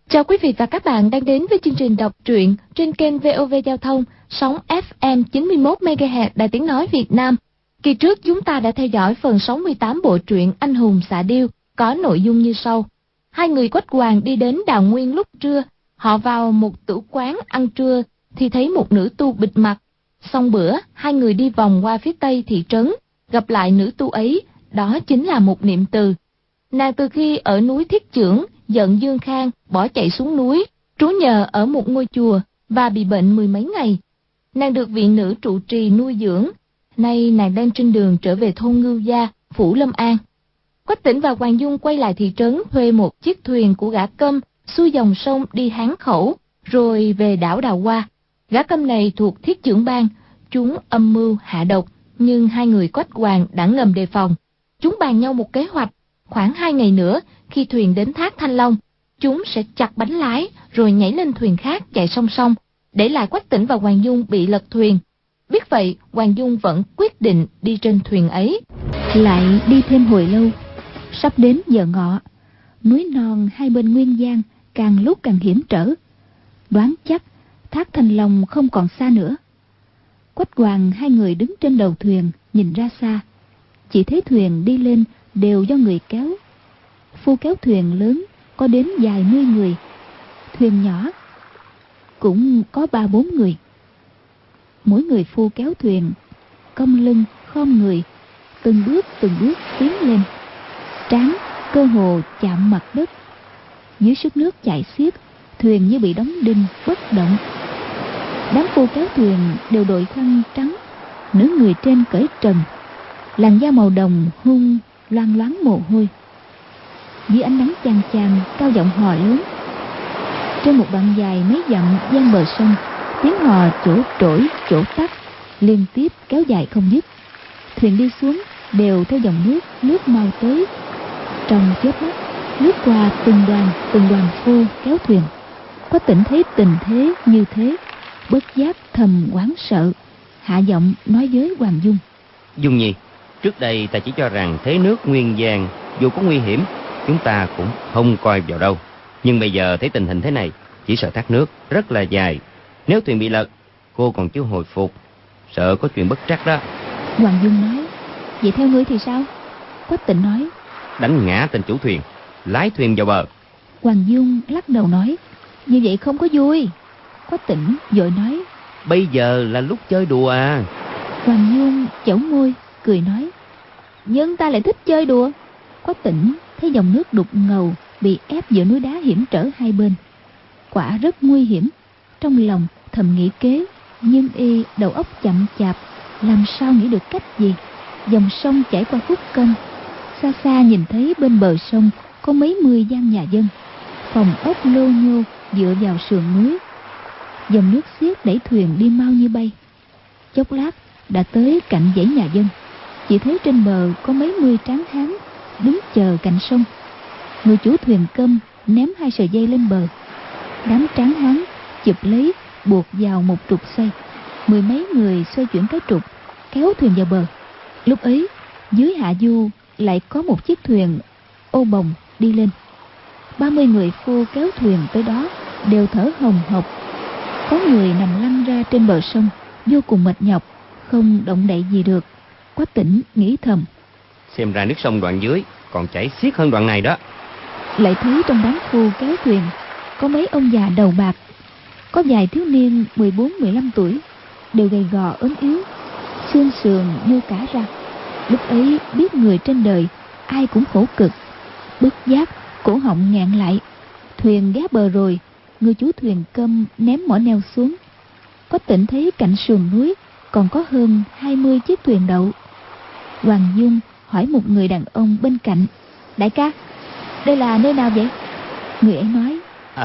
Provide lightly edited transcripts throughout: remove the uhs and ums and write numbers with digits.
Chào quý vị và các bạn đang đến với chương trình đọc truyện trên kênh VOV Giao thông, sóng FM 91 MHz Đài Tiếng nói Việt Nam. Kỳ trước chúng ta đã theo dõi phần 68 bộ truyện Anh hùng xạ điêu có nội dung như sau. Hai người Quách Hoàng đi đến Đào Nguyên lúc trưa, họ vào một tử quán ăn trưa thì thấy một nữ tu bịt mặt. Xong bữa, hai người đi vòng qua phía tây thị trấn, gặp lại nữ tu ấy, đó chính là một Niệm Từ. Nàng từ khi ở núi Thiết Chưởng giận Dương Khang bỏ chạy xuống núi, trú nhờ ở một ngôi chùa và bị bệnh 10 mấy ngày. Nàng được viện nữ trụ trì nuôi dưỡng. Nay nàng đang trên đường trở về thôn Ngưu Gia, phủ Lâm An. Quách Tĩnh và Hoàng Dung quay lại thị trấn thuê một chiếc thuyền của gã Câm xuôi dòng sông đi Hán Khẩu, rồi về đảo Đào Hoa. Gã Câm này thuộc Thiết Chưởng bang, chúng âm mưu hạ độc, nhưng hai người Quách Hoàng đã ngầm đề phòng. Chúng bàn nhau một kế hoạch. Khoảng 2 ngày nữa, khi thuyền đến thác Thanh Long, chúng sẽ chặt bánh lái rồi nhảy lên thuyền khác chạy song song, để lại Quách Tĩnh và Hoàng Dung bị lật thuyền. Biết vậy, Hoàng Dung vẫn quyết định đi trên thuyền ấy. Lại đi thêm hồi lâu, sắp đến giờ ngọ, núi non hai bên Nguyên Giang càng lúc càng hiểm trở. Đoán chắc thác Thanh Long không còn xa nữa. Quách Hoàng hai người đứng trên đầu thuyền nhìn ra xa, chỉ thấy thuyền đi lên đều do người kéo. Phu kéo thuyền lớn có đến vài mươi người, thuyền nhỏ cũng có 3-4 người. Mỗi người phu kéo thuyền cong lưng khom người, từng bước tiến lên, trán cơ hồ chạm mặt đất. Dưới sức nước chảy xiết, thuyền như bị đóng đinh bất động. Đám phu kéo thuyền đều đội khăn trắng, nửa người trên cởi trần, làn da màu đồng hung loang loáng mồ hôi. Dưới ánh nắng chang chang, cao giọng hò lớn. Trên một đoạn dài mấy dặm ven bờ sông, tiếng hò chỗ trỗi chỗ tắt liên tiếp kéo dài không dứt. Thuyền đi xuống đều theo dòng nước mau tới. Trong chớp mắt lướt qua từng đoàn phu kéo thuyền. Có Tĩnh thấy tình thế như thế, bất giác thầm hoảng sợ, hạ giọng nói với Hoàng Dung. Dung nhi, trước đây ta chỉ cho rằng thế nước Nguyên Giang dù có nguy hiểm, chúng ta cũng không coi vào đâu. Nhưng bây giờ thấy tình hình thế này, chỉ sợ thác nước rất là dài. Nếu thuyền bị lật, cô còn chưa hồi phục, sợ có chuyện bất trắc đó. Hoàng Dung nói, vậy theo ngươi thì sao? Quách Tĩnh nói, đánh ngã tên chủ thuyền, lái thuyền vào bờ. Hoàng Dung lắc đầu nói, như vậy không có vui. Quách Tĩnh vội nói, bây giờ là lúc chơi đùa à. Hoàng Dung chẩu môi cười nói, nhưng ta lại thích chơi đùa. Quách Tĩnh thấy dòng nước đục ngầu bị ép giữa núi đá hiểm trở hai bên, quả rất nguy hiểm. Trong lòng thầm nghĩ kế, nhưng y đầu óc chậm chạp, làm sao nghĩ được cách gì. Dòng sông chảy qua khúc Câm, xa xa nhìn thấy bên bờ sông có mấy mươi gian nhà dân, phòng ốc lô nhô dựa vào sườn núi. Dòng nước xiết đẩy thuyền đi mau như bay. Chốc lát đã tới cạnh dãy nhà dân, chỉ thấy trên bờ có mấy mươi tráng hán đứng chờ cạnh sông. Người chủ thuyền Câm ném 2 sợi dây lên bờ, đám tráng hán chụp lấy buộc vào một trục xoay. 10 mấy người xoay chuyển cái trục kéo thuyền vào bờ. Lúc ấy dưới hạ du lại có một chiếc thuyền ô bồng đi lên. 30 người phu kéo thuyền tới đó đều thở hồng hộc, có người nằm lăn ra trên bờ sông vô cùng mệt nhọc, không động đậy gì được. Quách Tĩnh nghĩ thầm, xem ra nước sông đoạn dưới còn chảy xiết hơn đoạn này đó. Lại thấy trong đám phu kéo thuyền có mấy ông già đầu bạc, có vài thiếu niên 14-15 tuổi, đều gầy gò ốm yếu, xương sườn nhô cả ra. Lúc ấy biết người trên đời ai cũng khổ cực, bất giác cổ họng nghẹn lại. Thuyền ghé bờ rồi, người chủ thuyền Câm ném mỏ neo xuống. Có Tĩnh thấy cạnh sườn núi còn có hơn 20 chiếc thuyền đậu. Hoàng Dung hỏi một người đàn ông bên cạnh, đại ca, đây là nơi nào vậy? Người ấy nói,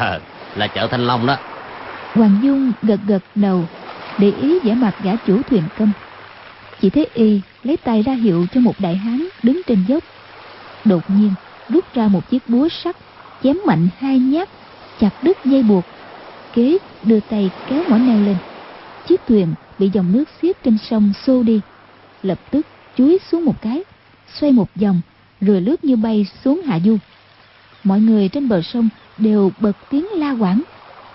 là chợ Thanh Long đó. Hoàng Dung gật đầu, để ý vẻ mặt gã chủ thuyền Câm. Chỉ thấy y lấy tay ra hiệu cho một đại hán đứng trên dốc. Đột nhiên rút ra một chiếc búa sắt, chém mạnh 2 nhát, chặt đứt dây buộc. Kế đưa tay kéo mỏ neo lên. Chiếc thuyền bị dòng nước xiết trên sông xô đi, lập tức chúi xuống một cái, xoay một vòng rồi lướt như bay xuống hạ du. Mọi người trên bờ sông đều bật tiếng la hoảng.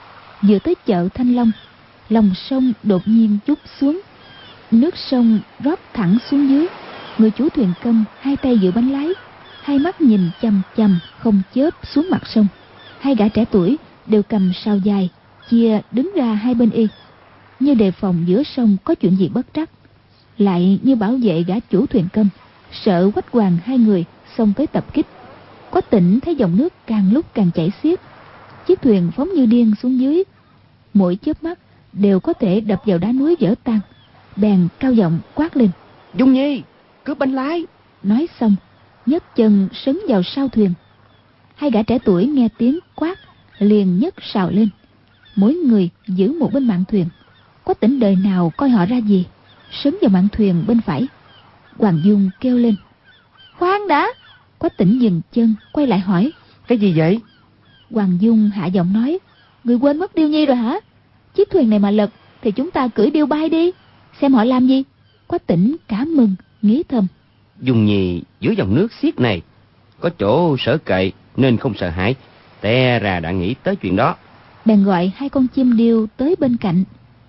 Vừa tới chợ Thanh Long, lòng sông đột nhiên trút xuống, nước sông rót thẳng xuống dưới. Người chủ thuyền câm hai tay giữ bánh lái, hai mắt nhìn chằm chằm không chớp xuống mặt sông. Hai gã trẻ tuổi đều cầm sào dài, chia đứng ra hai bên y, như đề phòng giữa sông có chuyện gì bất trắc, lại như bảo vệ gã chủ thuyền câm, sợ Quách Hoàng hai người xông tới tập kích. Quách Tĩnh thấy dòng nước càng lúc càng chảy xiết, chiếc thuyền phóng như điên xuống dưới, mỗi chớp mắt đều có thể đập vào đá núi vỡ tan. Bèn cao giọng quát lên: Dung Nhi, cướp bánh lái! Nói xong nhấc chân sấn vào sau thuyền. Hai gã trẻ tuổi nghe tiếng quát liền nhấc sào lên, mỗi người giữ một bên mạn thuyền. Quách Tĩnh đời nào coi họ ra gì, sấn vào mạn thuyền bên phải. Hoàng Dung kêu lên: Khoan đã! Quách Tĩnh dừng chân quay lại hỏi: Cái gì vậy? Hoàng Dung hạ giọng nói: Người quên mất Điêu Nhi rồi hả? Chiếc thuyền này mà lật thì chúng ta cưỡi điêu bay đi, xem họ làm gì. Quách Tĩnh cảm mừng, nghĩ thầm: Dung Nhi giữa dòng nước xiết này có chỗ sở cậy nên không sợ hãi, té ra đã nghĩ tới chuyện đó. Bèn gọi hai con chim điêu tới bên cạnh.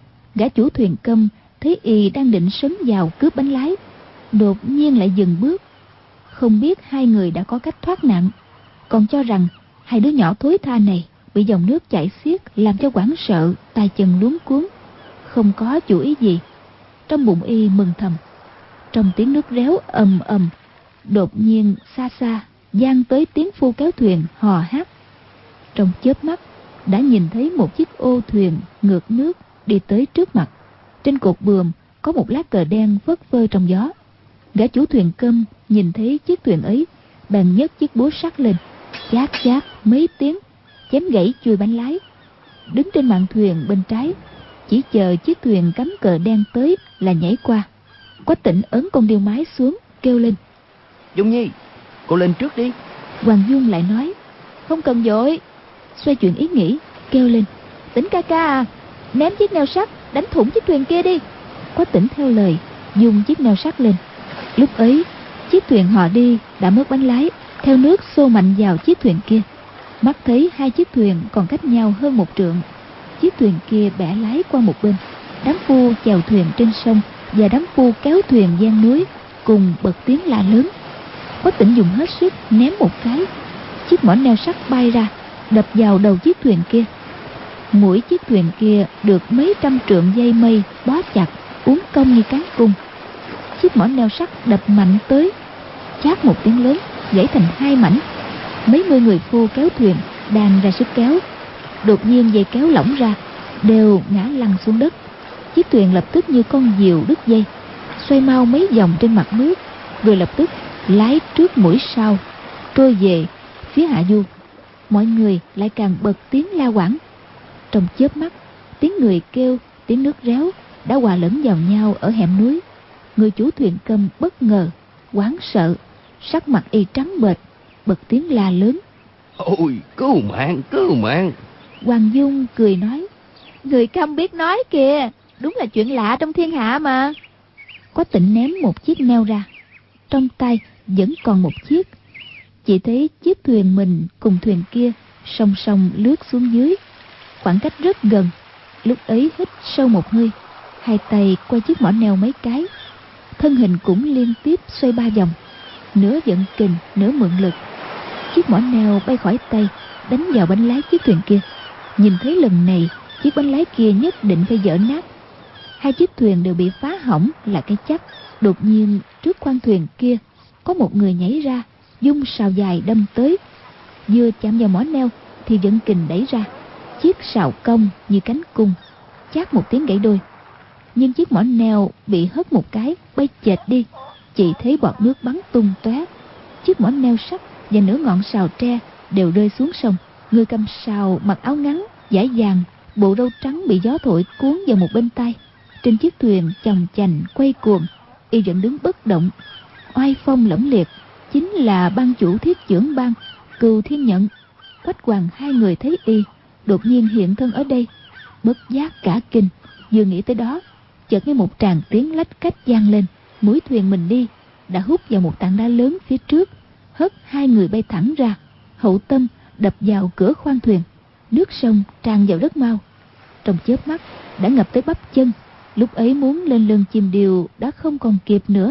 Gã chủ thuyền câm thấy y đang định sấn vào cướp bánh lái, đột nhiên lại dừng bước. Không biết hai người đã có cách thoát nạn, còn cho rằng hai đứa nhỏ thối tha này bị dòng nước chảy xiết làm cho hoảng sợ, tay chân luống cuống, không có chủ ý gì. Trong bụng y mừng thầm. Trong tiếng nước réo ầm ầm, đột nhiên xa xa vang tới tiếng phu kéo thuyền hò hát. Trong chớp mắt đã nhìn thấy một chiếc ô thuyền ngược nước đi tới trước mặt. Trên cột buồm có một lá cờ đen phất phơ trong gió. Gã chủ thuyền câm nhìn thấy chiếc thuyền ấy, bèn nhấc chiếc búa sắt lên, chát chát mấy tiếng, chém gãy chuôi bánh lái. Đứng trên mạn thuyền bên trái, chỉ chờ chiếc thuyền cắm cờ đen tới là nhảy qua. Quách Tĩnh ấn con điêu mái xuống, kêu lên: Dung Nhi, cô lên trước đi. Hoàng Dung lại nói: Không cần vội. Xoay chuyển ý nghĩ, kêu lên: Tĩnh ca ca à, ném chiếc neo sắt đánh thủng chiếc thuyền kia đi. Quách Tĩnh theo lời, dùng chiếc neo sắt lên. Lúc ấy chiếc thuyền họ đi đã mất bánh lái, theo nước xô mạnh vào chiếc thuyền kia. Mắt thấy hai chiếc thuyền còn cách nhau hơn một trượng. Chiếc thuyền kia bẻ lái qua một bên. Đám phu chèo thuyền trên sông và đám phu kéo thuyền gian núi cùng bật tiếng la lớn. Quách Tĩnh dùng hết sức ném một cái, chiếc mỏ neo sắt bay ra, đập vào đầu chiếc thuyền kia. Mỗi chiếc thuyền kia được mấy trăm trượng dây mây bó chặt, uốn cong như cán cung. Chiếc mỏ neo sắt đập mạnh tới, chát một tiếng lớn, gãy thành hai mảnh. Mấy mươi người phu kéo thuyền đang ra sức kéo, đột nhiên dây kéo lỏng ra, đều ngã lăn xuống đất. Chiếc thuyền lập tức như con diều đứt dây, xoay mau mấy vòng trên mặt nước, rồi lập tức lái trước mũi sau, trôi về phía hạ du. Mọi người lại càng bật tiếng la hoảng. Trong chớp mắt, tiếng người kêu, tiếng nước réo đã hòa lẫn vào nhau ở hẻm núi. Người chủ thuyền câm bất ngờ, hoảng sợ, sắc mặt y trắng bệch, bật tiếng la lớn: Ôi, cứu mạng, cứu mạng! Hoàng Dung cười nói: Người câm biết nói kìa, đúng là chuyện lạ trong thiên hạ mà. Quách Tĩnh ném một chiếc neo ra, trong tay vẫn còn một chiếc. Chỉ thấy chiếc thuyền mình cùng thuyền kia song song lướt xuống dưới, khoảng cách rất gần. Lúc ấy hít sâu một hơi, hai tay quay chiếc mỏ neo mấy cái, thân hình cũng liên tiếp xoay 3 vòng, nửa vận kình nửa mượn lực. Chiếc mỏ neo bay khỏi tay, đánh vào bánh lái chiếc thuyền kia. Nhìn thấy lần này chiếc bánh lái kia nhất định phải vỡ nát. Hai chiếc thuyền đều bị phá hỏng là cái chắc. Đột nhiên trước khoang thuyền kia có một người nhảy ra, dung sào dài đâm tới. Vừa chạm vào mỏ neo thì vận kình đẩy ra, chiếc sào cong như cánh cung, chát một tiếng gãy đôi. Nhưng chiếc mỏ neo bị hất một cái, bay chệch đi, chỉ thấy bọt nước bắn tung tóe. Chiếc mỏ neo sắt và nửa ngọn sào tre đều rơi xuống sông. Người cầm sào mặc áo ngắn dải dàng, bộ râu trắng bị gió thổi cuốn vào một bên tai. Trên chiếc thuyền chồng chành quay cuồng, y vẫn đứng bất động, oai phong lẫm liệt, chính là ban chủ Thiết Chưởng Bang Cừu Thiên Nhận. Quách Hoàng hai người thấy y đột nhiên hiện thân ở đây, bất giác cả kinh. Vừa nghĩ tới đó, chợt nghe một tràng tiếng lách cách vang lên. Mũi thuyền mình đi đã hút vào một tảng đá lớn phía trước, hất hai người bay thẳng ra. hậu tâm đập vào cửa khoang thuyền, nước sông tràn vào rất mau, trong chớp mắt đã ngập tới bắp chân. Lúc ấy muốn lên lưng chim điêu đã không còn kịp nữa.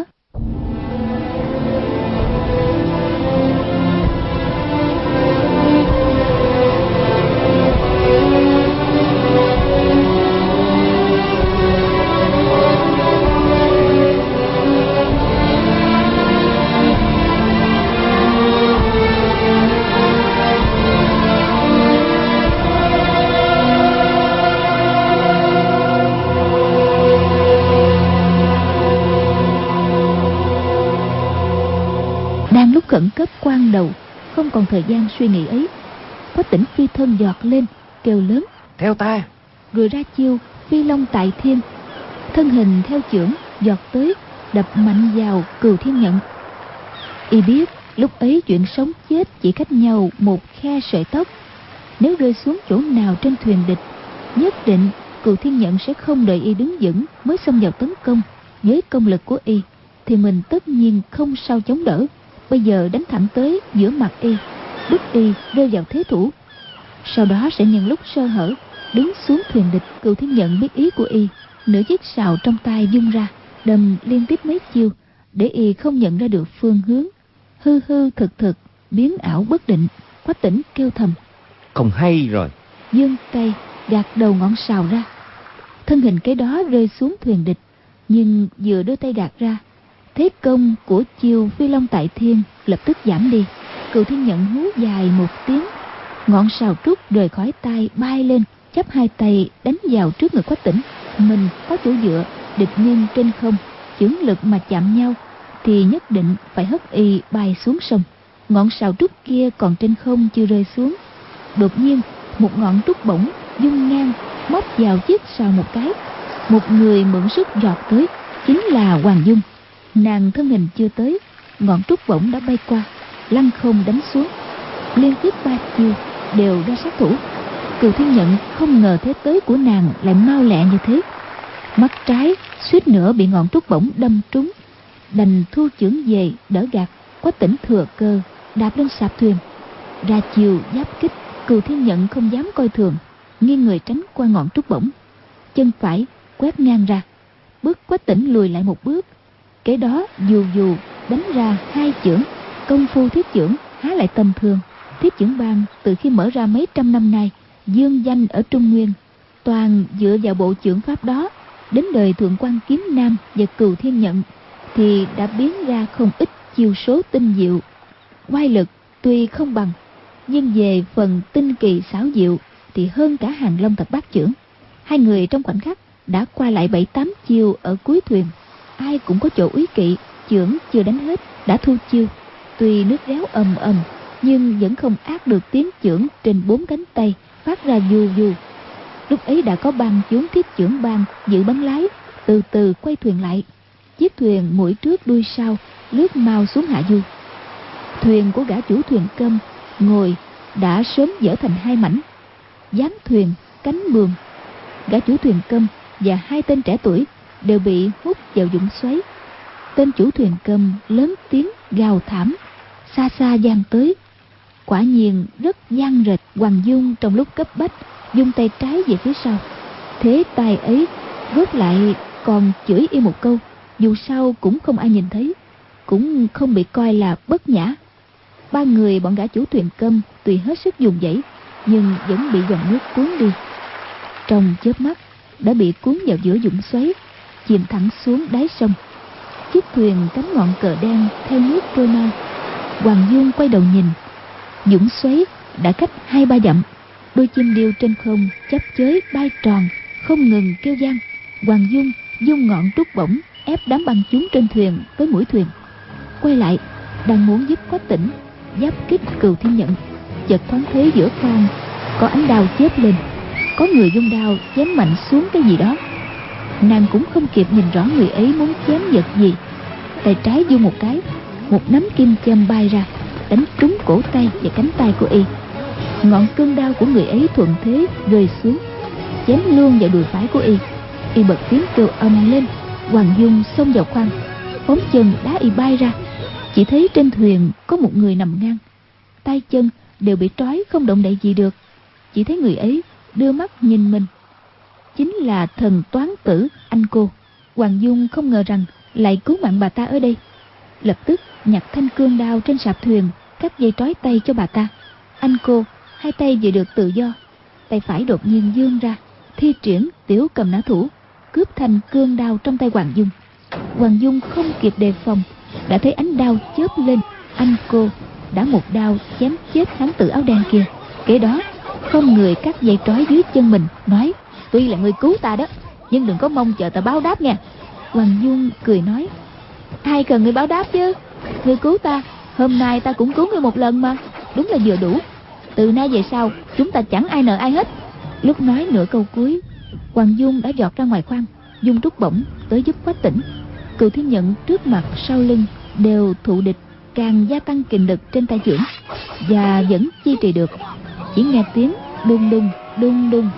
Đang lúc khẩn cấp quan đầu, không còn thời gian suy nghĩ ấy, Quách Tĩnh phi thân giọt lên, kêu lớn: Theo ta! Rồi ra chiêu phi long tại thiên, thân hình theo chưởng giọt tới, đập mạnh vào Cừu Thiên Nhận. Y biết lúc ấy chuyện sống chết chỉ cách nhau một khe sợi tóc. Nếu rơi xuống chỗ nào trên thuyền địch, nhất định Cừu Thiên Nhận sẽ không đợi y đứng vững mới xông vào tấn công. Với công lực của y thì mình tất nhiên không sao chống đỡ. Bây giờ đánh thẳng tới giữa mặt y, bức y rơi vào thế thủ. Sau đó sẽ nhân lúc sơ hở đứng xuống thuyền địch. Cừu Thiên Nhận biết ý của y, nửa chiếc sào trong tay vung ra, đâm liên tiếp mấy chiêu để y không nhận ra được phương hướng. Hư hư thực thực, biến ảo bất định. Quách Tĩnh kêu thầm: Không hay rồi. Giương tay gạt đầu ngọn sào ra, thân hình cái đó rơi xuống thuyền địch. Nhưng vừa đưa tay gạt ra, thế công của chiêu phi long tại thiên lập tức giảm đi. Cừu Thiên Nhận hú dài một tiếng, ngọn sào trúc rời khỏi tay bay lên, chắp hai tay đánh vào trước ngực Quách Tĩnh. Mình có chỗ dựa, địch nhân trên không, chưởng lực mà chạm nhau thì nhất định phải hất y bay xuống sông. Ngọn sào trúc kia còn trên không chưa rơi xuống, đột nhiên một ngọn trúc bổng dung ngang móc vào chiếc sào một cái. Một người mượn sức giọt tới, chính là Hoàng Dung. Nàng thân hình chưa tới, ngọn trúc bổng đã bay qua, lăn không đánh xuống. Liên tiếp 3 chiêu đều ra sát thủ. Cừu Thiên Nhận không ngờ thế tới của nàng lại mau lẹ như thế. Mắt trái suýt nữa bị ngọn trúc bổng đâm trúng, đành thu chưởng về đỡ gạt. Quách Tĩnh thừa cơ đạp lên sạp thuyền, ra chiều giáp kích. Cừu Thiên Nhận không dám coi thường, nghiêng người tránh qua ngọn trúc bổng, chân phải quét ngang ra, bước Quách Tĩnh lùi lại một bước. Cái đó dù dù đánh ra 2 chưởng. Công phu thiết chưởng há lại tầm thường. Thiết chưởng bang từ khi mở ra mấy trăm năm nay, dương danh ở Trung Nguyên, toàn dựa vào bộ chưởng pháp đó. Đến đời Thượng Quan Kiếm Nam và Cừu Thiên Nhận thì đã biến ra không ít chiêu số tinh diệu. Oai lực tuy không bằng, nhưng về phần tinh kỳ xảo diệu thì hơn cả Hàng Long Thập Bát Chưởng. Hai người trong khoảnh khắc đã qua lại 7-8 chiêu ở cuối thuyền. Ai cũng có chỗ úy kỵ, chưởng chưa đánh hết đã thu chiêu. Tuy nước réo ầm ầm, nhưng vẫn không át được tiếng chưởng trên 4 cánh tay phát ra vù vù. Lúc ấy đã có bang chúng thiết chưởng bang giữ bắn lái, từ từ quay thuyền lại. Chiếc thuyền mũi trước đuôi sau lướt mau xuống hạ du. Thuyền của gã chủ thuyền Câm ngồi đã sớm dở thành 2 mảnh, gián thuyền cánh buồm. Gã chủ thuyền Câm và 2 tên trẻ tuổi đều bị hút vào vũng xoáy. Tên chủ thuyền Câm lớn tiếng gào thảm, xa xa vang tới. Quả nhiên rất vang rệt. Hoàng Dung trong lúc cấp bách dung tay trái về phía sau, thế tay ấy rốt lại còn chửi y một câu, dù sao cũng không ai nhìn thấy, cũng không bị coi là bất nhã. 3 người bọn gã chủ thuyền Câm tuy hết sức dùng dãy, nhưng vẫn bị dòng nước cuốn đi. Trong chớp mắt đã bị cuốn vào giữa vũng xoáy, chìm thẳng xuống đáy sông. Chiếc thuyền cắm ngọn cờ đen theo nước trôi mau. Hoàng Dung quay đầu nhìn, vũng xoáy đã cách 2-3 dặm. Đôi chim điêu trên không chắp chới bay tròn, không ngừng kêu vang. Hoàng Dung dung ngọn trúc bổng ép đám băng chúng trên thuyền tới mũi thuyền. Quay lại đang muốn giúp Quách Tĩnh giáp kích Cừu Thiên Nhận, chợt thoáng thấy giữa khoang có ánh đao chớp lên, có người dung đao chém mạnh xuống cái gì đó. Nàng cũng không kịp nhìn rõ người ấy muốn chém vật gì, tay trái vung một cái, một nắm kim châm bay ra, đánh trúng cổ tay và cánh tay của y. Ngọn cương đao của người ấy thuận thế rơi xuống, chém luôn vào đùi phải của y. Y bật tiếng kêu ầm lên. Hoàng Dung xông vào khoang, phóng chân đá y bay ra. Chỉ thấy trên thuyền có một người nằm ngang, tay chân đều bị trói không động đậy gì được. Chỉ thấy người ấy đưa mắt nhìn mình, chính là thần toán tử Anh Cô. Hoàng Dung không ngờ rằng lại cứu mạng bà ta ở đây, lập tức nhặt thanh cương đao trên sạp thuyền, cắt dây trói tay cho bà ta. Anh Cô hai tay vừa được tự do, tay phải đột nhiên vươn ra, thi triển tiểu cầm nã thủ, cướp thanh cương đao trong tay Hoàng Dung. Hoàng Dung không kịp đề phòng, đã thấy ánh đao chớp lên, Anh Cô đã một đao chém chết hán tử áo đen kia. Kế đó không người cắt dây trói dưới chân mình, nói: tuy là người cứu ta đó, nhưng đừng có mong chờ ta báo đáp nha. Hoàng Dung cười nói: ai cần người báo đáp chứ, người cứu ta, hôm nay ta cũng cứu người một lần mà, đúng là vừa đủ. Từ nay về sau chúng ta chẳng ai nợ ai hết. Lúc nói nửa câu cuối, Hoàng Dung đã giọt ra ngoài khoang, dung trúc bổng tới giúp Quách Tỉnh. Cừu Thiên Nhận trước mặt sau lưng đều thụ địch, càng gia tăng kình lực trên tay chưởng và vẫn duy trì được. Chỉ nghe tiếng đùng đùng đùng đùng,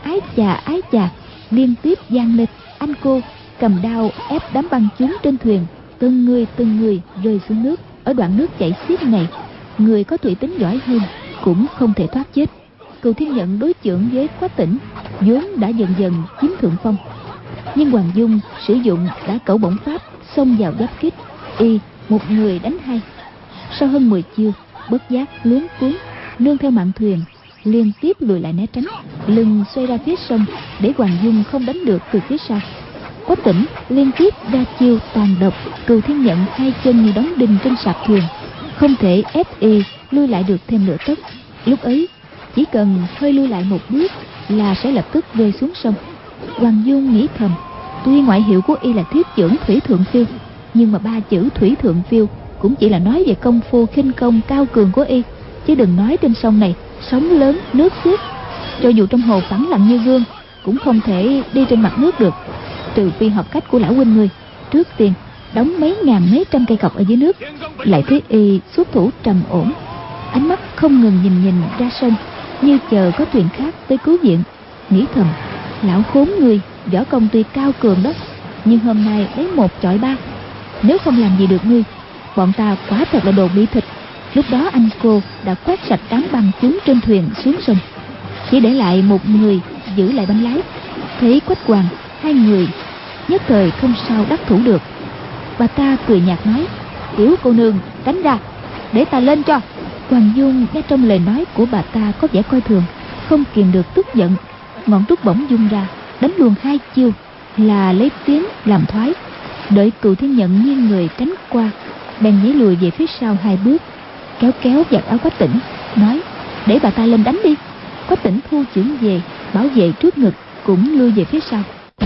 ái chà liên tiếp vang lên. Anh Cô cầm đao ép đám băng chúng trên thuyền, từng người rơi xuống nước. Ở đoạn nước chảy xiết này, người có thủy tính giỏi hơn cũng không thể thoát chết. Cừu Thiên Nhận đối chưởng với Quách Tỉnh vốn đã dần dần chiếm thượng phong, nhưng Hoàng Dung sử dụng đã cẩu bổng pháp xông vào giáp kích, y một người đánh hai. Sau hơn 10 chiêu, bất giác luống cuống, nương theo mạn thuyền liên tiếp lùi lại né tránh, lưng xoay ra phía sông để Hoàng Dung không đánh được từ phía sau. Quách Tỉnh liên tiếp ra chiêu tàn độc, Cừu Thiên Nhận hai chân như đóng đinh trên sạp thuyền, không thể ép y lui lại được thêm nửa tấc. Lúc ấy chỉ cần hơi lui lại một bước là sẽ lập tức rơi xuống sông. Hoàng Dung nghĩ thầm, tuy ngoại hiệu của y là thiết chưởng thủy thượng phiêu, nhưng mà ba chữ thủy thượng phiêu cũng chỉ là nói về công phu khinh công cao cường của y, chứ đừng nói trên sông này sóng lớn nước xiết, cho dù trong hồ phẳng lặng như gương cũng không thể đi trên mặt nước được, trừ phi học cách của lão huynh người, trước tiên đóng mấy ngàn mấy trăm cây cọc ở dưới nước. Lại thấy y xuất thủ trầm ổn, ánh mắt không ngừng nhìn ra sông, như chờ có thuyền khác tới cứu viện. Nghĩ thầm, lão khốn người võ công tuy cao cường đó, nhưng hôm nay lấy 1 chọi 3, nếu không làm gì được ngươi, bọn ta quả thật là đồ bị thịt. Lúc đó Anh Cô đã quét sạch đám băng chúng trên thuyền xuống sông, chỉ để lại một người giữ lại bánh lái. Thấy Quách Hoàng hai người nhất thời không sao đắc thủ được. Bà ta cười nhạt nói: tiểu cô nương tránh ra, để ta lên cho. Hoàng Dung nghe trong lời nói của bà ta có vẻ coi thường, không kìm được tức giận, ngọn trúc bổng dung ra đánh luôn 2 chiêu là lấy tiếng làm thoái. Đợi Cừu Thiên Nhận nghiêng người tránh qua, bèn nhảy lùi về phía sau 2 bước, kéo vạt áo Quách Tỉnh, nói: để bà ta lên đánh đi. Quách Tỉnh thu chưởng về, bảo vệ trước ngực cũng lui về phía sau.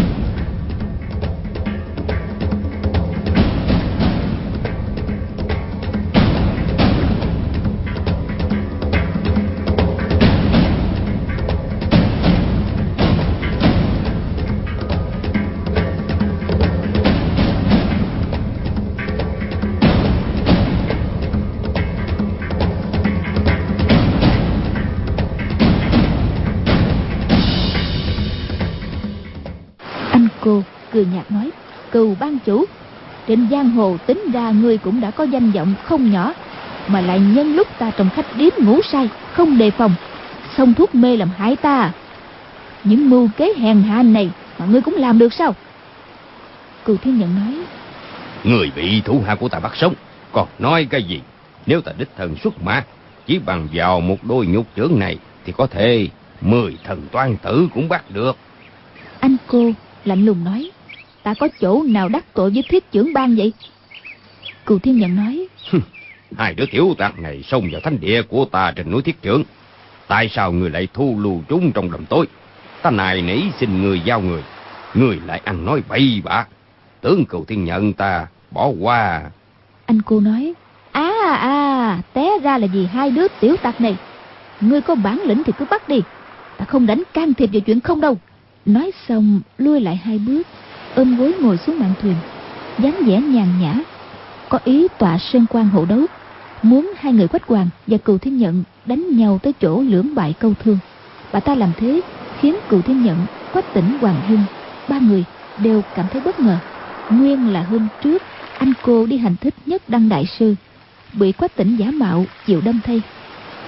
Cô cười nhạt nói: Cừu ban chủ, trên giang hồ tính ra ngươi cũng đã có danh vọng không nhỏ, mà lại nhân lúc ta trong khách điếm ngủ say không đề phòng, xông thuốc mê làm hại ta. Những mưu kế hèn hạ này mà ngươi cũng làm được sao? Cừu Thiên Nhận nói: người bị thủ hạ của ta bắt sống, còn nói cái gì? Nếu ta đích thân xuất mã, chỉ bằng vào một đôi nhục chưởng này thì có thể 10 thần toan tử cũng bắt được. Anh Cô lạnh lùng nói: ta có chỗ nào đắc tội với thiết chưởng ban vậy? Cừu Thiên Nhận nói: hai đứa tiểu tặc này xông vào thánh địa của ta trên núi thiết chưởng, tại sao người lại thu lưu chúng trong đêm tối? Ta nài nỉ xin người giao người lại ăn nói bậy bạ, tưởng Cừu Thiên Nhận ta bỏ qua. Anh Cô nói: té ra là vì hai đứa tiểu tặc này. Ngươi có bản lĩnh thì cứ bắt đi, ta không đánh can thiệp vào chuyện không đâu. Nói xong lui lại 2 bước, ôm gối ngồi xuống mạn thuyền, dáng vẻ nhàn nhã, có ý tọa sơn quan hộ đấu, muốn hai người Quách Hoàng và Cừu Thiên Nhận đánh nhau tới chỗ lưỡng bại câu thương. Bà ta làm thế khiến Cừu Thiên Nhận, Quách Tỉnh, Hoàng Dung 3 người đều cảm thấy bất ngờ. Nguyên là hôm trước Anh Cô đi hành thích Nhất Đăng đại sư, bị Quách Tỉnh giả mạo chịu đâm thay.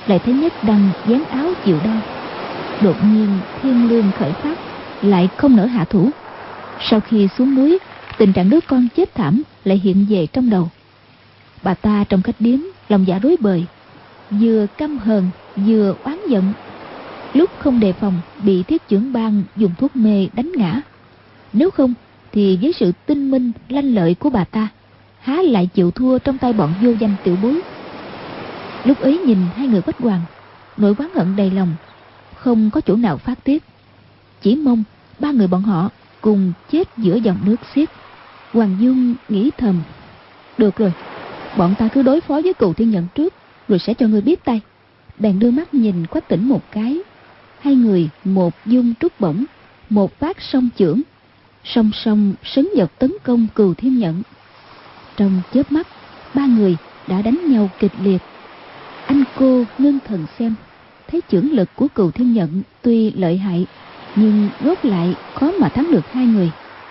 lại thấy Nhất Đăng dán áo chịu đau. Đột nhiên thiên lương khởi phát, lại không nỡ hạ thủ. Sau khi xuống núi, tình trạng đứa con chết thảm lại hiện về trong đầu. Bà ta trong khách điếm lòng dạ rối bời, vừa căm hờn vừa oán giận. Lúc không đề phòng bị Thiết Chưởng Bang dùng thuốc mê đánh ngã. Nếu không thì với sự tinh minh lanh lợi của bà ta, há lại chịu thua trong tay bọn vô danh tiểu bối. Lúc ấy nhìn hai người Quách Hoàng, nỗi oán hận đầy lòng, không có chỗ nào phát tiết, chỉ mong ba người bọn họ cùng chết giữa dòng nước xiết. Hoàng Dung nghĩ thầm: được rồi, bọn ta cứ đối phó với Cừu Thiên Nhận trước, rồi sẽ cho ngươi biết tay. Bèn đưa mắt nhìn Quách Tĩnh một cái. Hai người một dung trúc bổng, một phát song chưởng, song song sấn vào tấn công Cừu Thiên Nhận. Trong chớp mắt, ba người đã đánh nhau kịch liệt. Anh cô ngưng thần xem, thấy chưởng lực của Cừu Thiên Nhận tuy lợi hại, nhưng rốt lại khó mà thắng được hai người.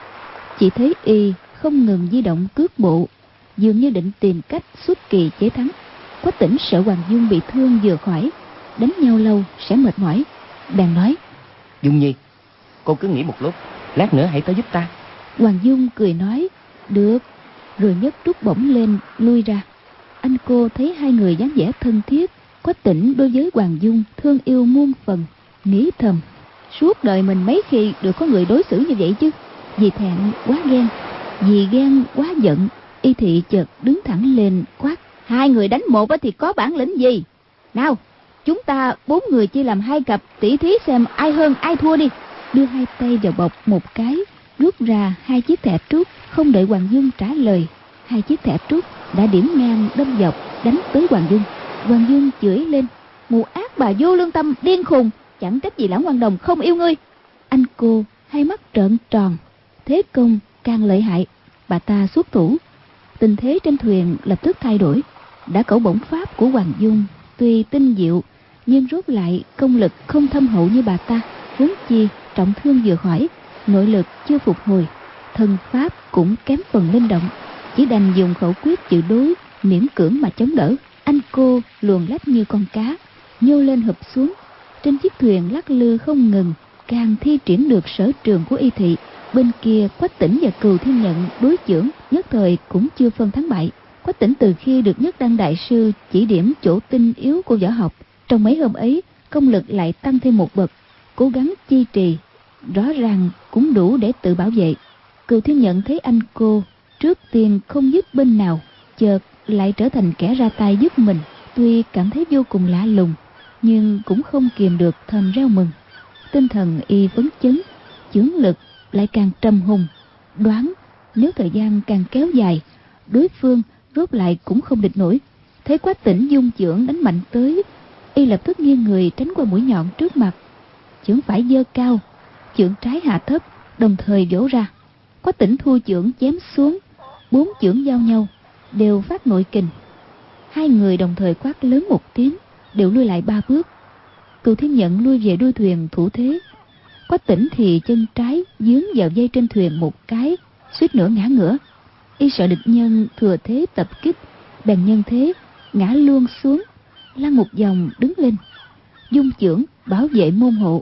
Chỉ thấy y không ngừng di động cước bộ, dường như định tìm cách xuất kỳ chế thắng. Quách Tĩnh sợ Hoàng Dung bị thương vừa khỏi, đánh nhau lâu sẽ mệt mỏi, bèn nói: Dung Nhi, cô cứ nghỉ một lúc, lát nữa hãy tới giúp ta. Hoàng Dung cười nói: được. Rồi nhấc trúc bổng lên lui ra. Anh cô thấy hai người dáng vẻ thân thiết. Quách Tĩnh đối với Hoàng Dung thương yêu muôn phần, nghĩ thầm: suốt đời mình mấy khi được có người đối xử như vậy chứ. Vì thẹn quá ghen, vì ghen quá giận, y thị chợt đứng thẳng lên quát: hai người đánh một thì có bản lĩnh gì? Nào, chúng ta 4 người chia làm 2 cặp, tỉ thí xem ai hơn ai thua đi. Đưa hai tay vào bọc một cái, rút ra 2 chiếc thẻ trúc. Không đợi Hoàng Dung trả lời, 2 chiếc thẻ trúc đã điểm ngang đâm dọc đánh tới Hoàng Dung. Hoàng Dung chửi lên: mụ ác bà vô lương tâm điên khùng, chẳng trách gì lão Hoàng Đồng không yêu ngươi. Anh cô hai mắt trợn tròn, thế công càng lợi hại. Bà ta xuất thủ, tình thế trên thuyền lập tức thay đổi. Đã cẩu bổng pháp của Hoàng Dung tuy tinh diệu, nhưng rốt lại công lực không thâm hậu như bà ta. Huống chi trọng thương vừa khỏi, nội lực chưa phục hồi, thân pháp cũng kém phần linh động, chỉ đành dùng khẩu quyết chịu đối, miễn cưỡng mà chống đỡ. Anh cô luồn lách như con cá, nhô lên hụp xuống. Trên chiếc thuyền lắc lư không ngừng, càng thi triển được sở trường của y thị. Bên kia Quách Tĩnh và Cừu Thiên Nhận đối chưởng, nhất thời cũng chưa phân thắng bại. Quách Tĩnh từ khi được Nhất Đăng đại sư chỉ điểm chỗ tinh yếu của võ học, trong mấy hôm ấy công lực lại tăng thêm một bậc, cố gắng chi trì, rõ ràng cũng đủ để tự bảo vệ. Cừu Thiên Nhận thấy anh cô trước tiên không giúp bên nào, chợt lại trở thành kẻ ra tay giúp mình, tuy cảm thấy vô cùng lạ lùng, nhưng cũng không kìm được thầm reo mừng. Tinh thần y phấn chấn, chưởng lực lại càng trầm hùng, đoán nếu thời gian càng kéo dài, đối phương rốt lại cũng không địch nổi. Thấy Quách Tĩnh dung chưởng đánh mạnh tới, y lập tức nghiêng người tránh qua mũi nhọn trước mặt, chưởng phải giơ cao, chưởng trái hạ thấp, đồng thời vỗ ra. Quách Tĩnh thu chưởng chém xuống, 4 chưởng giao nhau đều phát nội kình. Hai người đồng thời quát lớn một tiếng, đều lui lại 3 bước. Cừu Thiên Nhận lui về đuôi thuyền thủ thế. Quách Tĩnh thì chân trái dướng vào dây trên thuyền một cái, suýt nữa ngã ngửa. Y sợ địch nhân thừa thế tập kích, bèn nhân thế ngã luôn xuống, lăn một vòng đứng lên, dung chưởng bảo vệ môn hộ.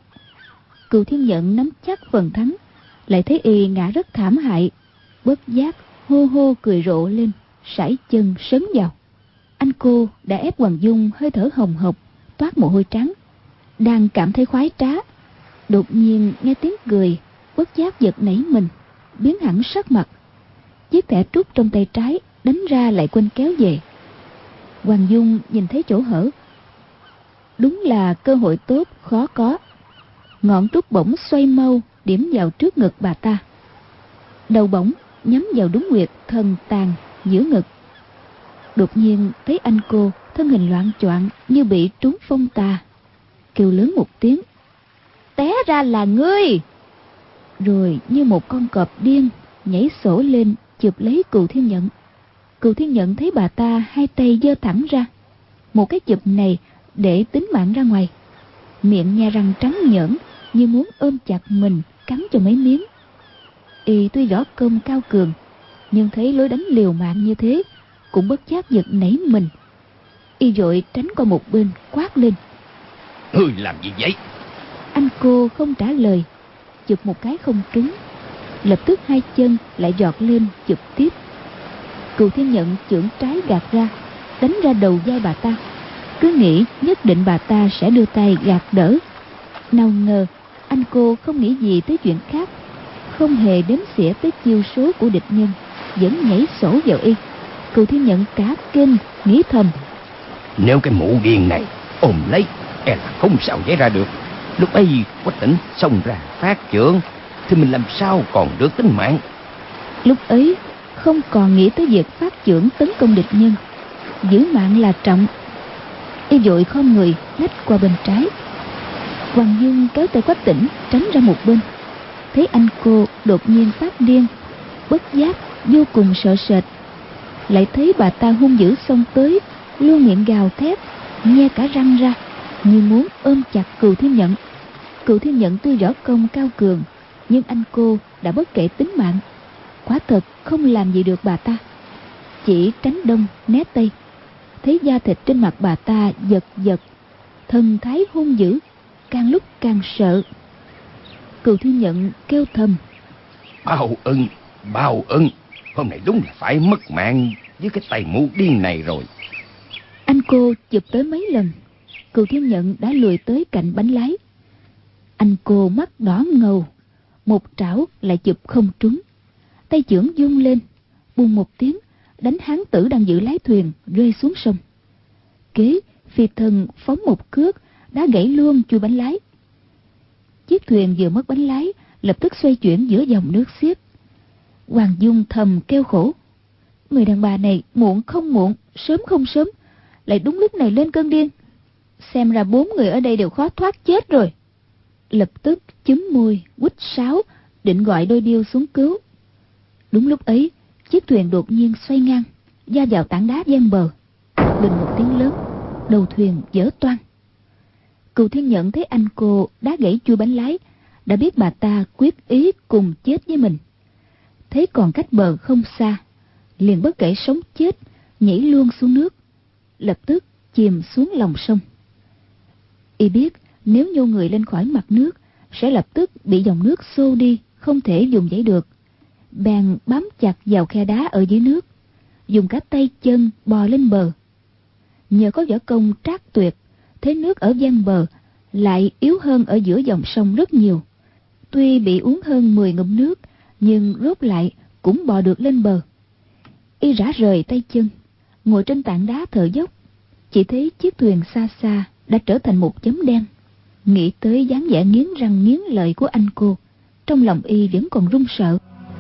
Cừu Thiên Nhận nắm chắc phần thắng, lại thấy y ngã rất thảm hại, bất giác hô hô cười rộ lên, sải chân sấn vào. Anh cô đã ép Hoàng Dung hơi thở hồng hộc, toát mồ hôi trắng, đang cảm thấy khoái trá, đột nhiên nghe tiếng cười, bất giác giật nảy mình, biến hẳn sắc mặt. Chiếc thẻ trúc trong tay trái đánh ra lại quên kéo về. Hoàng Dung nhìn thấy chỗ hở, đúng là cơ hội tốt khó có. Ngọn trúc bổng xoay mau điểm vào trước ngực bà ta, đầu bổng nhắm vào đúng huyệt thần tàn giữa ngực. Đột nhiên thấy anh cô thân hình loạng choạng như bị trúng phong tà, kêu lớn một tiếng: té ra là ngươi! Rồi như một con cọp điên nhảy sổ lên chụp lấy Cừu Thiên Nhận. Cừu Thiên Nhận thấy bà ta hai tay giơ thẳng ra, một cái chụp này để tính mạng ra ngoài, miệng nhe răng trắng nhởn như muốn ôm chặt mình cắn cho mấy miếng. Y tuy võ công cao cường, nhưng thấy lối đánh liều mạng như thế cũng bất giác giật nảy mình. Y vội tránh qua một bên, quát lên: Ngươi làm gì vậy? Anh cô không trả lời, chụp một cái không trúng. Lập tức hai chân lại giọt lên chụp tiếp. Cừu Thiên Nhận chưởng trái gạt ra, đánh ra đầu vai bà ta, cứ nghĩ nhất định bà ta sẽ đưa tay gạt đỡ. Nào ngờ anh cô không nghĩ gì tới chuyện khác, không hề đếm xỉa tới chiêu số của địch nhân, vẫn nhảy sổ vào y. Cừu Thiên Nhận cả kinh, nghĩ thầm: Nếu cái mụ điên này ôm lấy, e là không sao giấy ra được. Lúc ấy Quách Tỉnh xông ra phát chưởng thì mình làm sao còn được tính mạng. Lúc ấy không còn nghĩ tới việc phát chưởng tấn công địch nhân, giữ mạng là trọng. Y vội khom người lách qua bên trái. Hoàng Dung kéo tay Quách Tỉnh tránh ra một bên. Thấy anh cô đột nhiên phát điên, bất giác vô cùng sợ sệt. Lại thấy bà ta hung dữ xông tới, luôn miệng gào thét, nhe cả răng ra, như muốn ôm chặt Cừu Thiên Nhận. Cừu Thiên Nhận tuy võ công cao cường, nhưng anh cô đã bất kể tính mạng, quả thật không làm gì được bà ta, chỉ tránh đông né tây. Thấy da thịt trên mặt bà ta giật giật, thần thái hung dữ, càng lúc càng sợ. Cừu Thiên Nhận kêu thầm: Bao ân, hôm nay đúng là phải mất mạng với cái tay mụ điên này rồi. Anh cô chụp tới mấy lần, Cừu Thiên Nhận đã lùi tới cạnh bánh lái. Anh cô mắt đỏ ngầu, một trảo lại chụp không trúng. Tay chưởng vung lên, bùng một tiếng, đánh hán tử đang giữ lái thuyền rơi xuống sông. Kế phi thân phóng một cước, đã gãy luôn chui bánh lái. Chiếc thuyền vừa mất bánh lái, lập tức xoay chuyển giữa dòng nước xiết. Hoàng Dung thầm kêu khổ: người đàn bà này muộn không muộn, sớm không sớm, lại đúng lúc này lên cơn điên. Xem ra 4 người ở đây đều khó thoát chết rồi. Lập tức chúm môi quýt sáo, định gọi đôi điêu xuống cứu. Đúng lúc ấy, chiếc thuyền đột nhiên xoay ngang, va vào tảng đá ven bờ. Bình một tiếng lớn, đầu thuyền vỡ toang. Cừu Thiên Nhận thấy anh cô đá gãy chui bánh lái, đã biết bà ta quyết ý cùng chết với mình. Thấy còn cách bờ không xa, liền bất kể sống chết, nhảy luôn xuống nước, lập tức chìm xuống lòng sông. Y biết nếu nhô người lên khỏi mặt nước sẽ lập tức bị dòng nước xô đi, không thể dùng dãy được. Bèn bám chặt vào khe đá ở dưới nước, dùng cả tay chân bò lên bờ. Nhờ có võ công trác tuyệt, thế nước ở ven bờ lại yếu hơn ở giữa dòng sông rất nhiều. Tuy bị uống hơn 10 ngụm nước, nhưng rốt lại cũng bò được lên bờ. Y rã rời tay chân, ngồi trên tảng đá thở dốc. Chỉ thấy chiếc thuyền xa xa đã trở thành một chấm đen. Nghĩ tới dáng vẻ nghiến răng nghiến lợi của anh cô, trong lòng Y vẫn còn run sợ.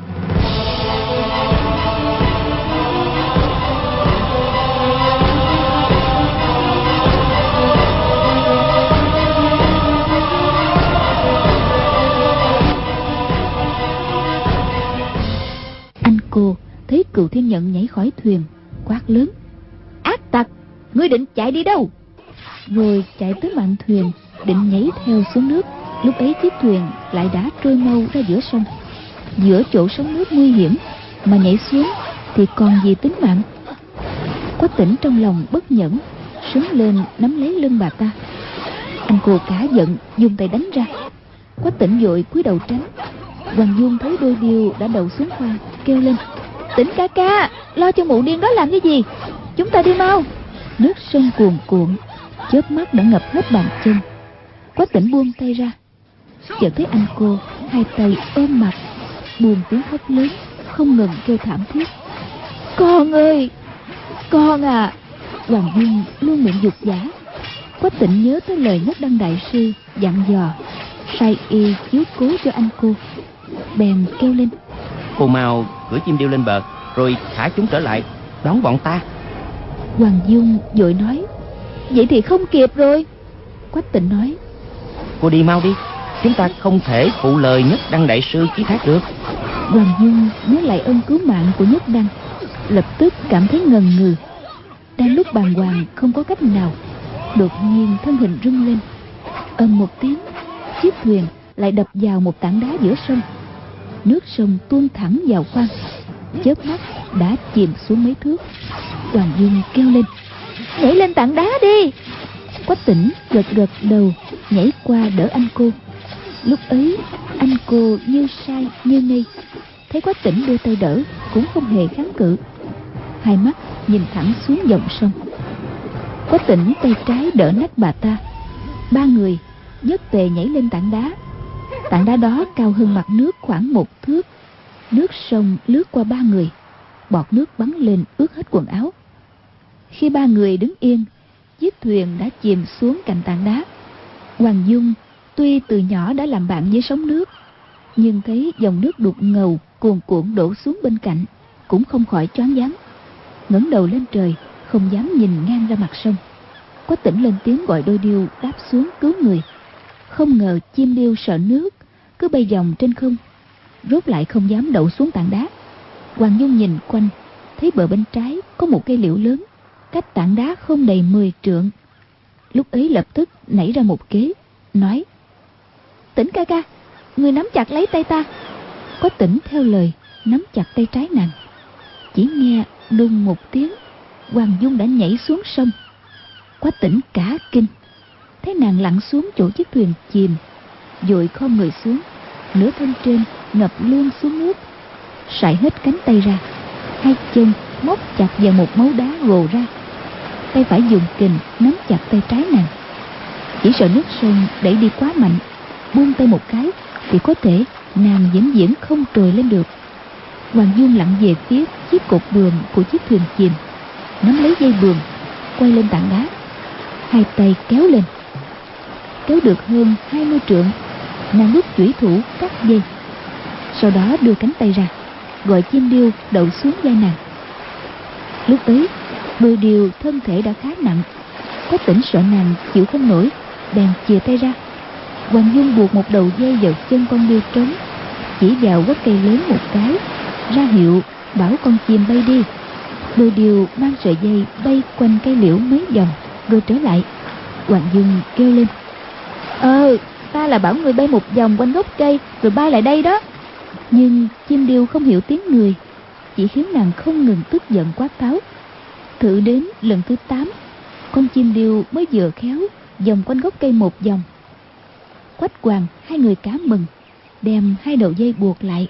Anh cô thấy Cừu Thiên Nhận nhảy khỏi thuyền, quát lớn: ác tặc, ngươi định chạy đi đâu? Rồi chạy tới mạn thuyền, định nhảy theo xuống nước. Lúc ấy chiếc thuyền lại đã trôi mau ra giữa sông. Giữa chỗ sóng nước nguy hiểm mà nhảy xuống thì còn gì tính mạng. Quách Tỉnh trong lòng bất nhẫn, súng lên nắm lấy lưng bà ta. Anh cô cả giận dùng tay đánh ra. Quách Tỉnh vội cúi đầu tránh. Hoàng Dung thấy đôi điêu đã đầu xuống khoang, kêu lên: Tỉnh ca ca, lo cho mụ điên đó làm cái gì? Chúng ta đi mau. Nước sông cuồn cuộn, chớp mắt đã ngập hết bàn chân. Quách Tỉnh buông tay ra, chợt thấy anh cô hai tay ôm mặt, buồn tiếng khóc lớn, không ngừng kêu thảm thiết: Con ơi, con à! Hoàng Dung luôn miệng dục giả. Quách Tỉnh nhớ tới lời Nhất Đăng đại sư dặn dò, sai y chiếu cố cho anh cô, bèn kêu lên: Cô mau cưỡi chim điêu lên bờ, rồi thả chúng trở lại đón bọn ta. Hoàng Dung vội nói: Vậy thì không kịp rồi. Quách Tỉnh nói: Cô đi mau đi, chúng ta không thể phụ lời Nhất Đăng đại sư ký thác được. Hoàng Dung nhớ lại ơn cứu mạng của Nhất Đăng, lập tức cảm thấy ngần ngừ. Đang lúc bàng hoàng không có cách nào, đột nhiên thân hình rung lên, ầm một tiếng, chiếc thuyền lại đập vào một tảng đá giữa sông. Nước sông tuôn thẳng vào khoang, chớp mắt đã chìm xuống mấy thước. Hoàng Dung kêu lên: nhảy lên tảng đá đi. Quách Tỉnh gật gật đầu, nhảy qua đỡ anh cô. Lúc ấy anh cô như sai như ngây, thấy Quách Tỉnh đưa tay đỡ cũng không hề kháng cự, hai mắt nhìn thẳng xuống dòng sông. Quách Tỉnh tay trái đỡ nách bà ta, ba người nhất tề nhảy lên tảng đá. Tảng đá đó cao hơn mặt nước khoảng 1 thước. Nước sông lướt qua ba người, bọt nước bắn lên ướt hết quần áo. Khi ba người đứng yên, chiếc thuyền đã chìm xuống cạnh tảng đá. Hoàng Dung tuy từ nhỏ đã làm bạn với sóng nước, nhưng thấy dòng nước đục ngầu cuồn cuộn đổ xuống bên cạnh, cũng không khỏi choáng váng, ngẩng đầu lên trời, không dám nhìn ngang ra mặt sông. Quách Tỉnh lên tiếng gọi đôi điêu đáp xuống cứu người. Không ngờ chim điêu sợ nước, cứ bay vòng trên không, rốt lại không dám đậu xuống tảng đá. Hoàng Dung nhìn quanh, thấy bờ bên trái có một cây liễu lớn, cách tảng đá không đầy 10 trượng. Lúc ấy lập tức nảy ra một kế, nói: Tỉnh ca ca, người nắm chặt lấy tay ta. Quách Tỉnh theo lời nắm chặt tay trái nàng. Chỉ nghe đùng một tiếng, Hoàng Dung đã nhảy xuống sông. Quách Tỉnh cả kinh, thấy nàng lặn xuống chỗ chiếc thuyền chìm, vội khom người xuống, nửa thân trên ngập luôn xuống nước, sải hết cánh tay ra, hai chân móc chặt vào một mấu đá gồ ra. Tay phải dùng kình nắm chặt tay trái nàng, chỉ sợ nước sông đẩy đi quá mạnh, buông tay một cái thì có thể nàng vĩnh viễn không trồi lên được. Hoàng Dung lặn về phía chiếc cột buồm của chiếc thuyền chìm, nắm lấy dây buồm, quay lên tảng đá, hai tay kéo lên. Kéo được hơn 20 trượng, nàng rút chủy thủ cắt dây, sau đó đưa cánh tay ra, gọi chim điêu đậu xuống vai nàng. Lúc ấy đôi điêu thân thể đã khá nặng, Quách Tỉnh sợ nàng chịu không nổi, bèn chìa tay ra. Hoàng Dung buộc một đầu dây vào chân con điêu trống, chỉ vào gốc cây lớn một cái, ra hiệu bảo con chim bay đi. Đôi điêu mang sợi dây bay quanh cây liễu mấy vòng rồi trở lại. Hoàng Dung kêu lên: Ta là bảo người bay một vòng quanh gốc cây rồi bay lại đây đó. Nhưng chim điêu không hiểu tiếng người, chỉ khiến nàng không ngừng tức giận quát tháo. Thử đến lần thứ 8, con chim điêu mới vừa khéo vòng quanh gốc cây một vòng. Quách Hoàng hai người cá mừng, đem hai đầu dây buộc lại,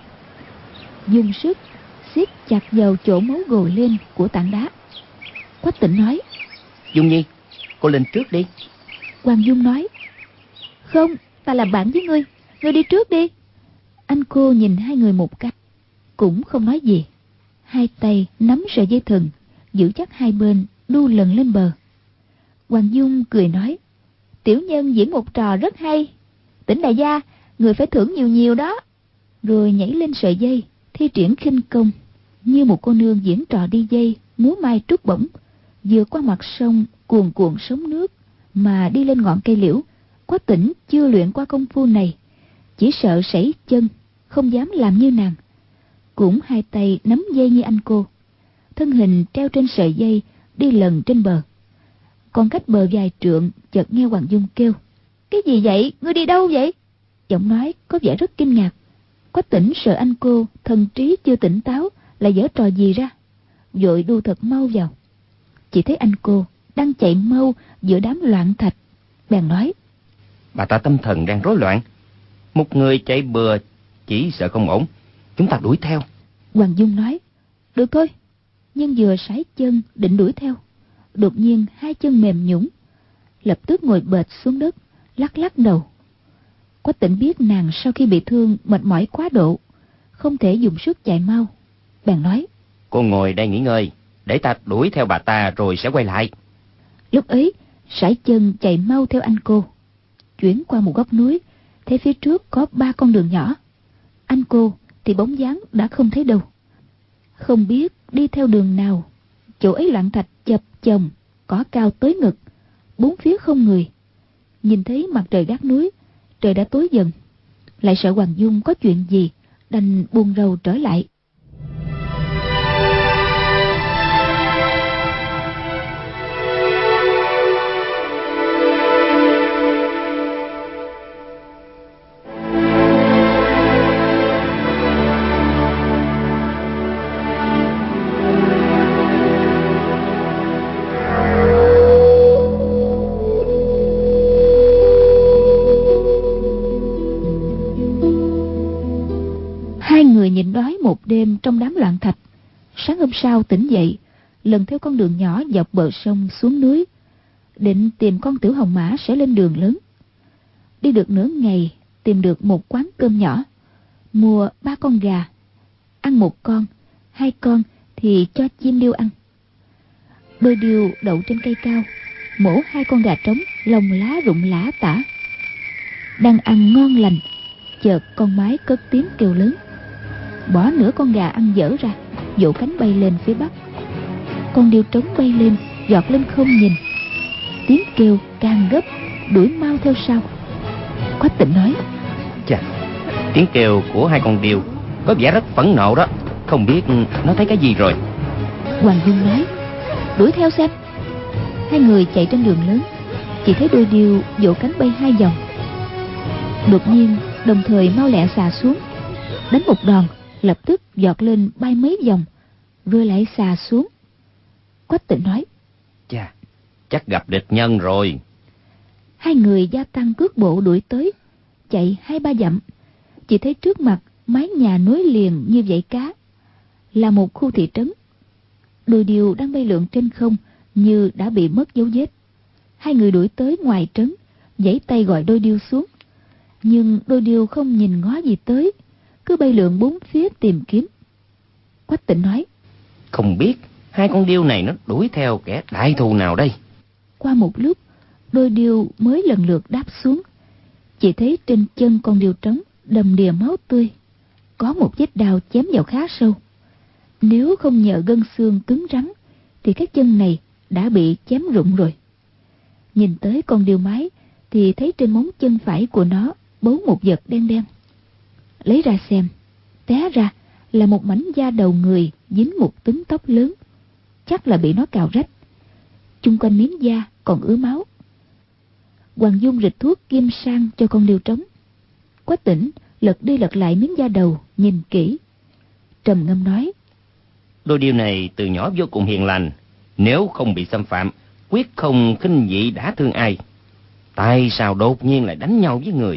dùng sức siết chặt vào chỗ mấu gồ lên của tảng đá. Quách Tỉnh nói: Dung Nhi, cô lên trước đi. Hoàng Dung nói: Không, ta làm bạn với ngươi đi trước đi. Anh cô nhìn hai người một cái, cũng không nói gì, hai tay nắm sợi dây thừng, giữ chắc hai bên, đu lần lên bờ. Hoàng Dung cười nói: Tiểu nhân diễn một trò rất hay, Tỉnh đại gia, người phải thưởng nhiều nhiều đó. Rồi nhảy lên sợi dây, thi triển khinh công, như một cô nương diễn trò đi dây, múa mai trút bổng, vừa qua mặt sông cuồn cuộn sóng nước mà đi lên ngọn cây liễu. Quách Tỉnh chưa luyện qua công phu này, chỉ sợ sẩy chân, không dám làm như nàng, cũng hai tay nắm dây như anh cô, thân hình treo trên sợi dây đi lần trên bờ. Còn cách bờ vài trượng, chợt nghe Hoàng Dung kêu: Cái gì vậy, ngươi đi đâu vậy? Giọng nói có vẻ rất kinh ngạc. Quách Tỉnh sợ anh cô thần trí chưa tỉnh táo lại giở trò gì ra, vội đu thật mau vào. Chỉ thấy anh cô đang chạy mau giữa đám loạn thạch, bèn nói: Bà ta tâm thần đang rối loạn, một người chạy bừa chỉ sợ không ổn, chúng ta đuổi theo. Hoàng Dung nói: Được thôi. Nhưng vừa sải chân định đuổi theo, đột nhiên hai chân mềm nhũn, lập tức ngồi bệt xuống đất, lắc lắc đầu. Quách Tỉnh biết nàng sau khi bị thương mệt mỏi quá độ, không thể dùng sức chạy mau, bèn nói: Cô ngồi đây nghỉ ngơi, để ta đuổi theo bà ta rồi sẽ quay lại. Lúc ấy sải chân chạy mau theo anh cô, chuyển qua một góc núi, thấy phía trước có 3 con đường nhỏ. Anh cô thì bóng dáng đã không thấy đâu, không biết đi theo đường nào. Chỗ ấy loạn thạch chập chồng, cỏ cao tới ngực, bốn phía không người. Nhìn thấy mặt trời gác núi, trời đã tối dần, lại sợ Hoàng Dung có chuyện gì, đành buồn rầu trở lại. đêm trong đám loạn thạch. Sáng hôm sau tỉnh dậy, lần theo con đường nhỏ dọc bờ sông xuống núi, định tìm con tiểu hồng mã sẽ lên đường lớn. Đi được nửa ngày, tìm được một quán cơm nhỏ, mua 3 con gà, ăn 1 con, 2 con thì cho chim điêu ăn. Đôi điêu đậu trên cây cao, mổ 2 con gà trống, lông lá rụng lả tả. Đang ăn ngon lành, chợt con mái cất tiếng kêu lớn, bỏ nửa con gà ăn dở ra, vỗ cánh bay lên phía bắc. Con điêu trống bay lên, giọt lên không nhìn. Tiếng kêu càng gấp, đuổi mau theo sau. Quách Tịnh nói: Chà, tiếng kêu của 2 con điêu có vẻ rất phẫn nộ đó. Không biết nó thấy cái gì rồi. Hoàng Dung nói: đuổi theo xem. 2 người chạy trên đường lớn, chỉ thấy đôi điêu vỗ cánh bay 2 vòng. Đột nhiên đồng thời mau lẹ xà xuống, đánh một đòn, lập tức giọt lên bay mấy vòng, rồi lại xà xuống. Quách Tịnh nói: Chà, chắc gặp địch nhân rồi. 2 người gia tăng cước bộ đuổi tới, chạy 2-3 dặm, chỉ thấy trước mặt mái nhà nối liền như dãy cá, là một khu thị trấn. Đôi điêu đang bay lượn trên không như đã bị mất dấu vết. 2 người đuổi tới ngoài trấn, giãy tay gọi đôi điêu xuống, nhưng đôi điêu không nhìn ngó gì tới, cứ bay lượn bốn phía tìm kiếm. Quách Tịnh nói: Không biết 2 con điêu này nó đuổi theo kẻ đại thù nào đây. Qua một lúc, đôi điêu mới lần lượt đáp xuống, chỉ thấy trên chân con điêu trống đầm đìa máu tươi, có một vết đao chém vào khá sâu. Nếu không nhờ gân xương cứng rắn thì cái chân này đã bị chém rụng rồi. Nhìn tới con điêu mái thì thấy trên móng chân phải của nó bấu một vật đen đen. Lấy ra xem, té ra là một mảnh da đầu người dính một túm tóc lớn, chắc là bị nó cào rách. Chung quanh miếng da còn ứa máu. Hoàng Dung rịch thuốc kim sang cho con điêu trống. Quách Tĩnh lật đi lật lại miếng da đầu, nhìn kỹ, trầm ngâm nói: Đôi điêu này từ nhỏ vô cùng hiền lành, nếu không bị xâm phạm, quyết không khinh dị đả thương ai. Tại sao đột nhiên lại đánh nhau với người?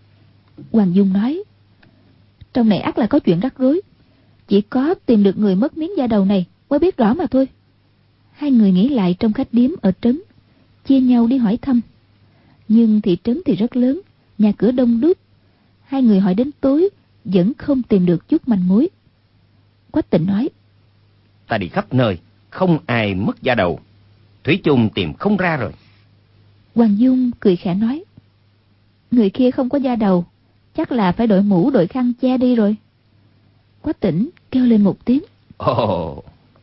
Hoàng Dung nói: trong này ắt là có chuyện rắc rối, chỉ có tìm được người mất miếng da đầu này mới biết rõ mà thôi. 2 người nghỉ lại trong khách điếm ở trấn, chia nhau đi hỏi thăm. Nhưng thị trấn thì rất lớn, nhà cửa đông đúc. 2 người hỏi đến tối vẫn không tìm được chút manh mối. Quách Tịnh nói: Ta đi khắp nơi, không ai mất da đầu, thủy chung tìm không ra rồi. Hoàng Dung cười khẽ nói: người kia không có da đầu, chắc là phải đội mũ đội khăn che đi rồi. Quách Tĩnh kêu lên một tiếng: Ồ!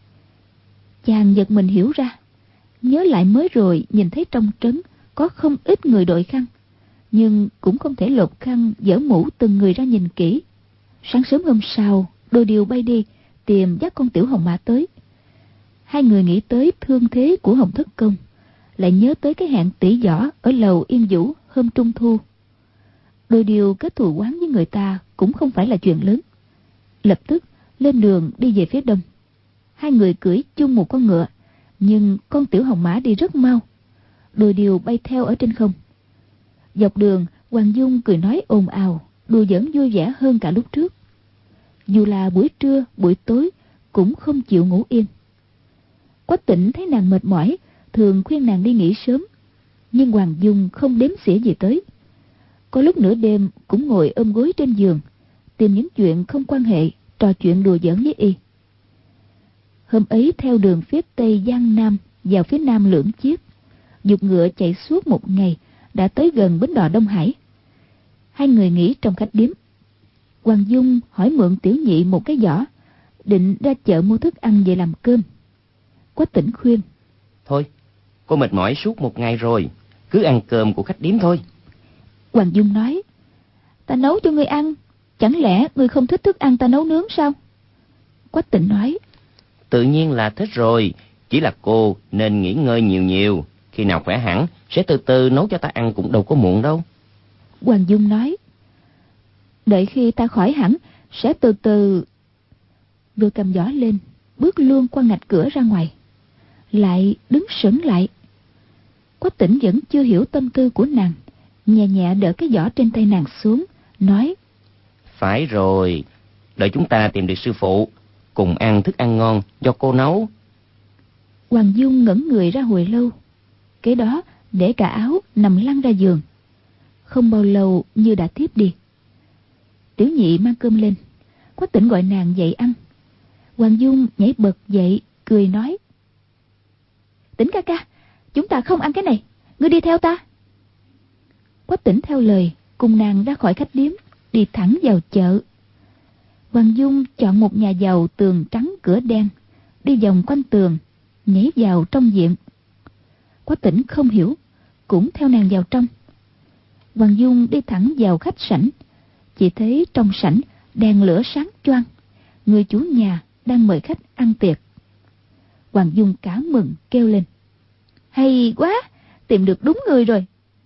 Chàng giật mình hiểu ra, nhớ lại mới rồi nhìn thấy trong trấn có không ít người đội khăn, nhưng cũng không thể lột khăn dỡ mũ từng người ra nhìn kỹ. Sáng sớm hôm sau, đôi điêu bay đi tìm dắt con tiểu hồng mã tới. 2 người nghĩ tới thương thế của Hồng Thất Công, lại nhớ tới cái hẹn tỷ võ ở lầu Yên Vũ hôm trung thu. Đôi điêu kết thù oán với người ta cũng không phải là chuyện lớn. Lập tức lên đường đi về phía đông. 2 người cưỡi chung một con ngựa, nhưng con tiểu hồng mã đi rất mau. Đôi điêu bay theo ở trên không. Dọc đường, Hoàng Dung cười nói ồn ào, đùa giỡn vui vẻ hơn cả lúc trước. Dù là buổi trưa, buổi tối cũng không chịu ngủ yên. Quách Tĩnh thấy nàng mệt mỏi, thường khuyên nàng đi nghỉ sớm, nhưng Hoàng Dung không đếm xỉa gì tới. Có lúc nửa đêm cũng ngồi ôm gối trên giường, tìm những chuyện không quan hệ, trò chuyện đùa giỡn với y. Hôm ấy theo đường phía tây Giang Nam vào phía nam Lưỡng Chiết, giục ngựa chạy suốt một ngày, đã tới gần bến đò Đông Hải. 2 người nghỉ trong khách điếm. Hoàng Dung hỏi mượn Tiểu Nhị một cái giỏ, định ra chợ mua thức ăn về làm cơm. Quách Tĩnh khuyên: Thôi, cô mệt mỏi suốt một ngày rồi, cứ ăn cơm của khách điếm thôi. Hoàng Dung nói: ta nấu cho ngươi ăn, chẳng lẽ ngươi không thích thức ăn ta nấu nướng sao? Quách Tĩnh nói: Tự nhiên là thích rồi, chỉ là cô nên nghỉ ngơi nhiều nhiều, khi nào khỏe hẳn sẽ từ từ nấu cho ta ăn cũng đâu có muộn đâu. Hoàng Dung nói: đợi khi ta khỏi hẳn sẽ từ từ. Vừa cầm giỏ lên, bước luôn qua ngạch cửa ra ngoài, lại đứng sững lại. Quách Tĩnh vẫn chưa hiểu tâm tư của nàng, nhẹ nhẹ đỡ cái giỏ trên tay nàng xuống, nói: Phải rồi, đợi chúng ta tìm được sư phụ, cùng ăn thức ăn ngon do cô nấu. Hoàng Dung ngẩn người ra hồi lâu, kế đó để cả áo nằm lăn ra giường. Không bao lâu như đã thiếp đi. Tiểu Nhị mang cơm lên, Quách Tỉnh gọi nàng dậy ăn. Hoàng Dung nhảy bật dậy, cười nói: Tỉnh ca ca, chúng ta không ăn cái này, ngươi đi theo ta. Quách Tỉnh theo lời, cùng nàng ra khỏi khách điếm, đi thẳng vào chợ. Hoàng Dung chọn một nhà giàu tường trắng cửa đen, đi vòng quanh tường, nhảy vào trong viện. Quách Tỉnh không hiểu, cũng theo nàng vào trong. Hoàng Dung đi thẳng vào khách sảnh, chỉ thấy trong sảnh đèn lửa sáng choang, người chủ nhà đang mời khách ăn tiệc. Hoàng Dung cả mừng kêu lên: Hay quá, tìm được đúng người rồi.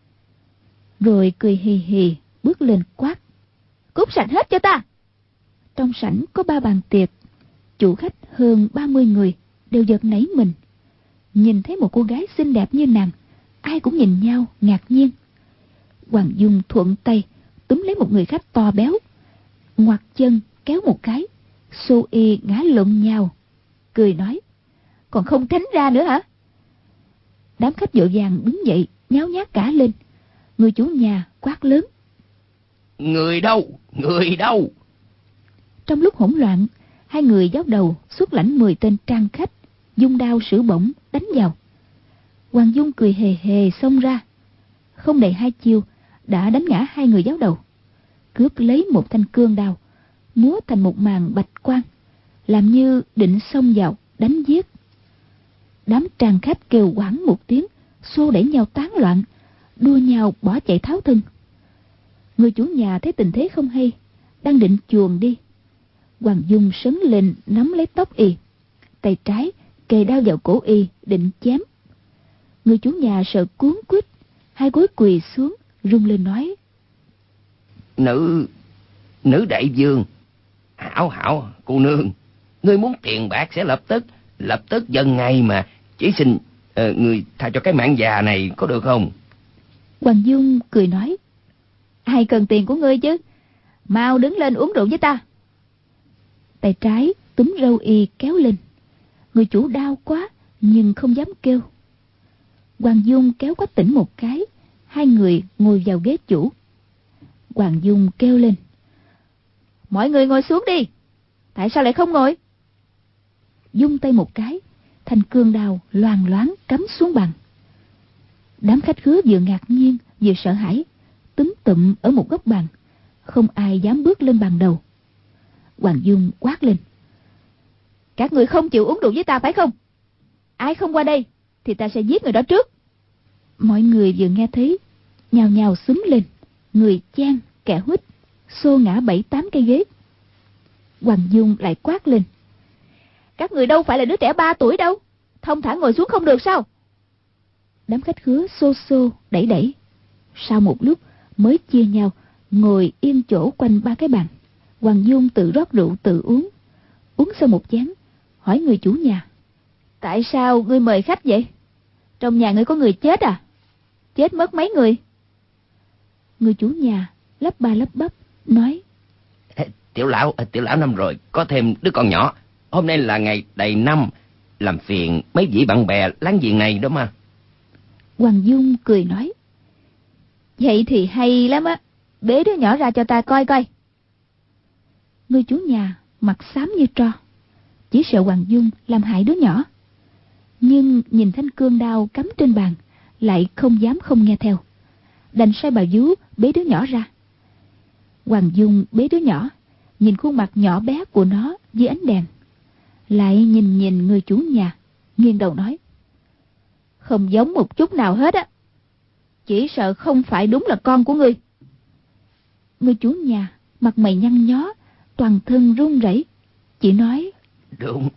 Rồi cười hì hì bước lên quát: Cút sạch hết cho ta. Trong sảnh có 3 bàn tiệc, chủ khách hơn 30 người đều giật nảy mình. Nhìn thấy một cô gái xinh đẹp như nàng, ai cũng nhìn nhau ngạc nhiên. Hoàng Dung thuận tay túm lấy một người khách to béo, ngoặt chân kéo một cái, xô y ngã lộn nhào, cười nói: Còn không tránh ra nữa hả? Đám khách vội vàng đứng dậy, nháo nhác cả lên. Người chủ nhà quát lớn: Người đâu? Người đâu? Trong lúc hỗn loạn, 2 người giáo đầu xuất lãnh 10 tên trang khách, dung đao sử bổng đánh vào. Hoàng Dung cười hề hề xông ra, không đầy 2 chiêu đã đánh ngã 2 người giáo đầu, cướp lấy một thanh cương đao, múa thành một màn bạch quang, làm như định xông vào đánh giết. Đám trang khách kêu oảng một tiếng, xô đẩy nhau tán loạn, đua nhau bỏ chạy tháo thân. Người chủ nhà thấy tình thế không hay, đang định chuồn đi. Hoàng Dung sấn lên nắm lấy tóc y, tay trái kề đao vào cổ y định chém. Người chủ nhà sợ cuống quýt, 2 gối quỳ xuống rung lên nói: Nữ đại vương, hảo cô nương, ngươi muốn tiền bạc sẽ lập tức dần ngay mà, chỉ xin người tha cho cái mạng già này có được không? Hoàng Dung cười nói: Ai cần tiền của ngươi chứ, mau đứng lên uống rượu với ta. Tay trái túm râu y kéo lên. Người chủ đau quá nhưng không dám kêu. Hoàng Dung kéo Quách Tỉnh một cái, 2 người ngồi vào ghế chủ. Hoàng Dung kêu lên: Mọi người ngồi xuống đi. Tại sao lại không ngồi? Dung tay một cái, thanh cương đao loàng loáng cắm xuống bàn. Đám khách khứa vừa ngạc nhiên vừa sợ hãi, túm tụm ở một góc bàn, không ai dám bước lên bàn đầu. Hoàng Dung quát lên: Các người không chịu uống rượu với ta phải không? Ai không qua đây thì ta sẽ giết người đó trước. Mọi người vừa nghe thấy, nhào nhào xúm lên, người chen kẻ huýt, xô ngã 7-8 cây ghế. Hoàng Dung lại quát lên: Các người đâu phải là đứa trẻ 3 tuổi đâu, thông thả ngồi xuống không được sao? Đám khách khứa xô xô đẩy đẩy, sau một lúc mới chia nhau ngồi yên chỗ quanh 3 cái bàn. Hoàng Dung tự rót rượu tự uống. Uống xong một chén, hỏi người chủ nhà: Tại sao ngươi mời khách vậy? Trong nhà ngươi có người chết à? Chết mất mấy người? Người chủ nhà lắp ba lắp bắp nói: Tiểu lão năm rồi có thêm đứa con nhỏ. Hôm nay là ngày đầy năm, làm phiền mấy vị bạn bè láng giềng này đó mà. Hoàng Dung cười nói: Vậy thì hay lắm á, bế đứa nhỏ ra cho ta coi coi. Người chủ nhà mặt xám như tro, chỉ sợ Hoàng Dung làm hại đứa nhỏ, nhưng nhìn thanh cương đao cắm trên bàn lại không dám không nghe theo, đành sai bà vú bế đứa nhỏ ra. Hoàng Dung bế đứa nhỏ, nhìn khuôn mặt nhỏ bé của nó dưới ánh đèn, lại nhìn người chủ nhà, nghiêng đầu nói: Không giống một chút nào hết á, chỉ sợ không phải đúng là con của ngươi. Người chủ nhà mặt mày nhăn nhó, toàn thân run rẩy, chỉ nói: Đúng.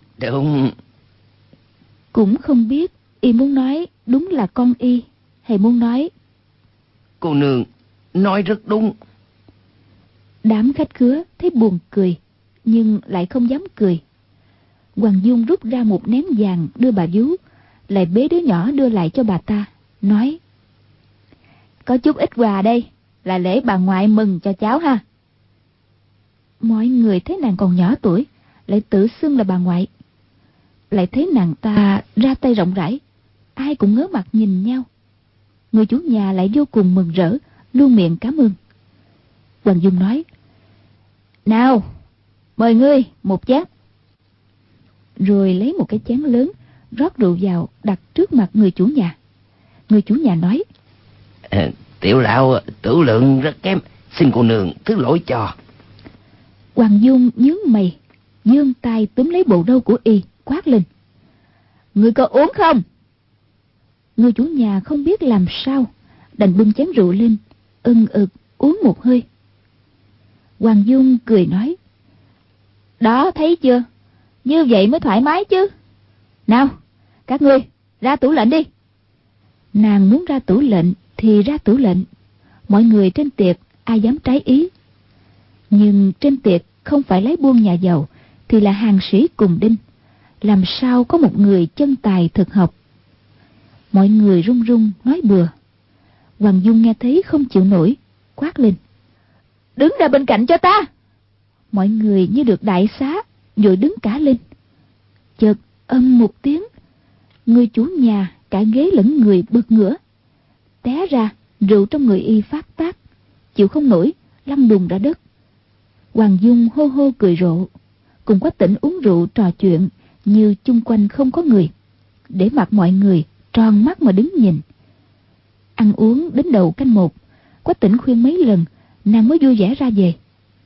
Cũng không biết y muốn nói đúng là con y, hay muốn nói: Cô nương nói rất đúng. Đám khách khứa thấy buồn cười, nhưng lại không dám cười. Hoàng Dung rút ra một nén vàng đưa bà vú, lại bế đứa nhỏ đưa lại cho bà ta, nói: Có chút ít quà đây, là lễ bà ngoại mừng cho cháu ha. Mọi người thấy nàng còn nhỏ tuổi, lại tự xưng là bà ngoại. Lại thấy nàng ta ra tay rộng rãi, ai cũng ngớ mặt nhìn nhau. Người chủ nhà lại vô cùng mừng rỡ, luôn miệng cảm ơn. Hoàng Dung nói: "Nào, mời ngươi một chén." Rồi lấy một cái chén lớn, rót rượu vào đặt trước mặt người chủ nhà. Người chủ nhà nói: Tiểu lão tử lượng rất kém, xin cô nương thứ lỗi cho. Hoàng Dung nhướng mày, giương tay túm lấy bộ râu của y, quát lên: "Ngươi có uống không?" Người chủ nhà không biết làm sao, đành bưng chén rượu lên, ưng ực uống một hơi. Hoàng Dung cười nói: "Đó, thấy chưa, như vậy mới thoải mái chứ. Nào, các ngươi ra tủ lệnh đi." Nàng muốn ra tủ lệnh thì ra tủ lệnh. Mọi người trên tiệc ai dám trái ý. Nhưng trên tiệc không phải lấy buôn nhà giàu thì là hàng sĩ cùng đinh, làm sao có một người chân tài thực học. Mọi người run run nói bừa. Hoàng Dung nghe thấy không chịu nổi, quát lên: "Đứng ra bên cạnh cho ta!" Mọi người như được đại xá, vội đứng cả lên. Chợt âm một tiếng, người chủ nhà cả ghế lẫn người bật ngửa, té ra rượu trong người y phát tác, chịu không nổi lăn đùng ra đất. Hoàng Dung hô hô cười rộ, cùng Quách Tĩnh uống rượu trò chuyện như chung quanh không có người, để mặc mọi người tròn mắt mà đứng nhìn. Ăn uống đến đầu canh 1, Quách Tĩnh khuyên mấy lần nàng mới vui vẻ ra về.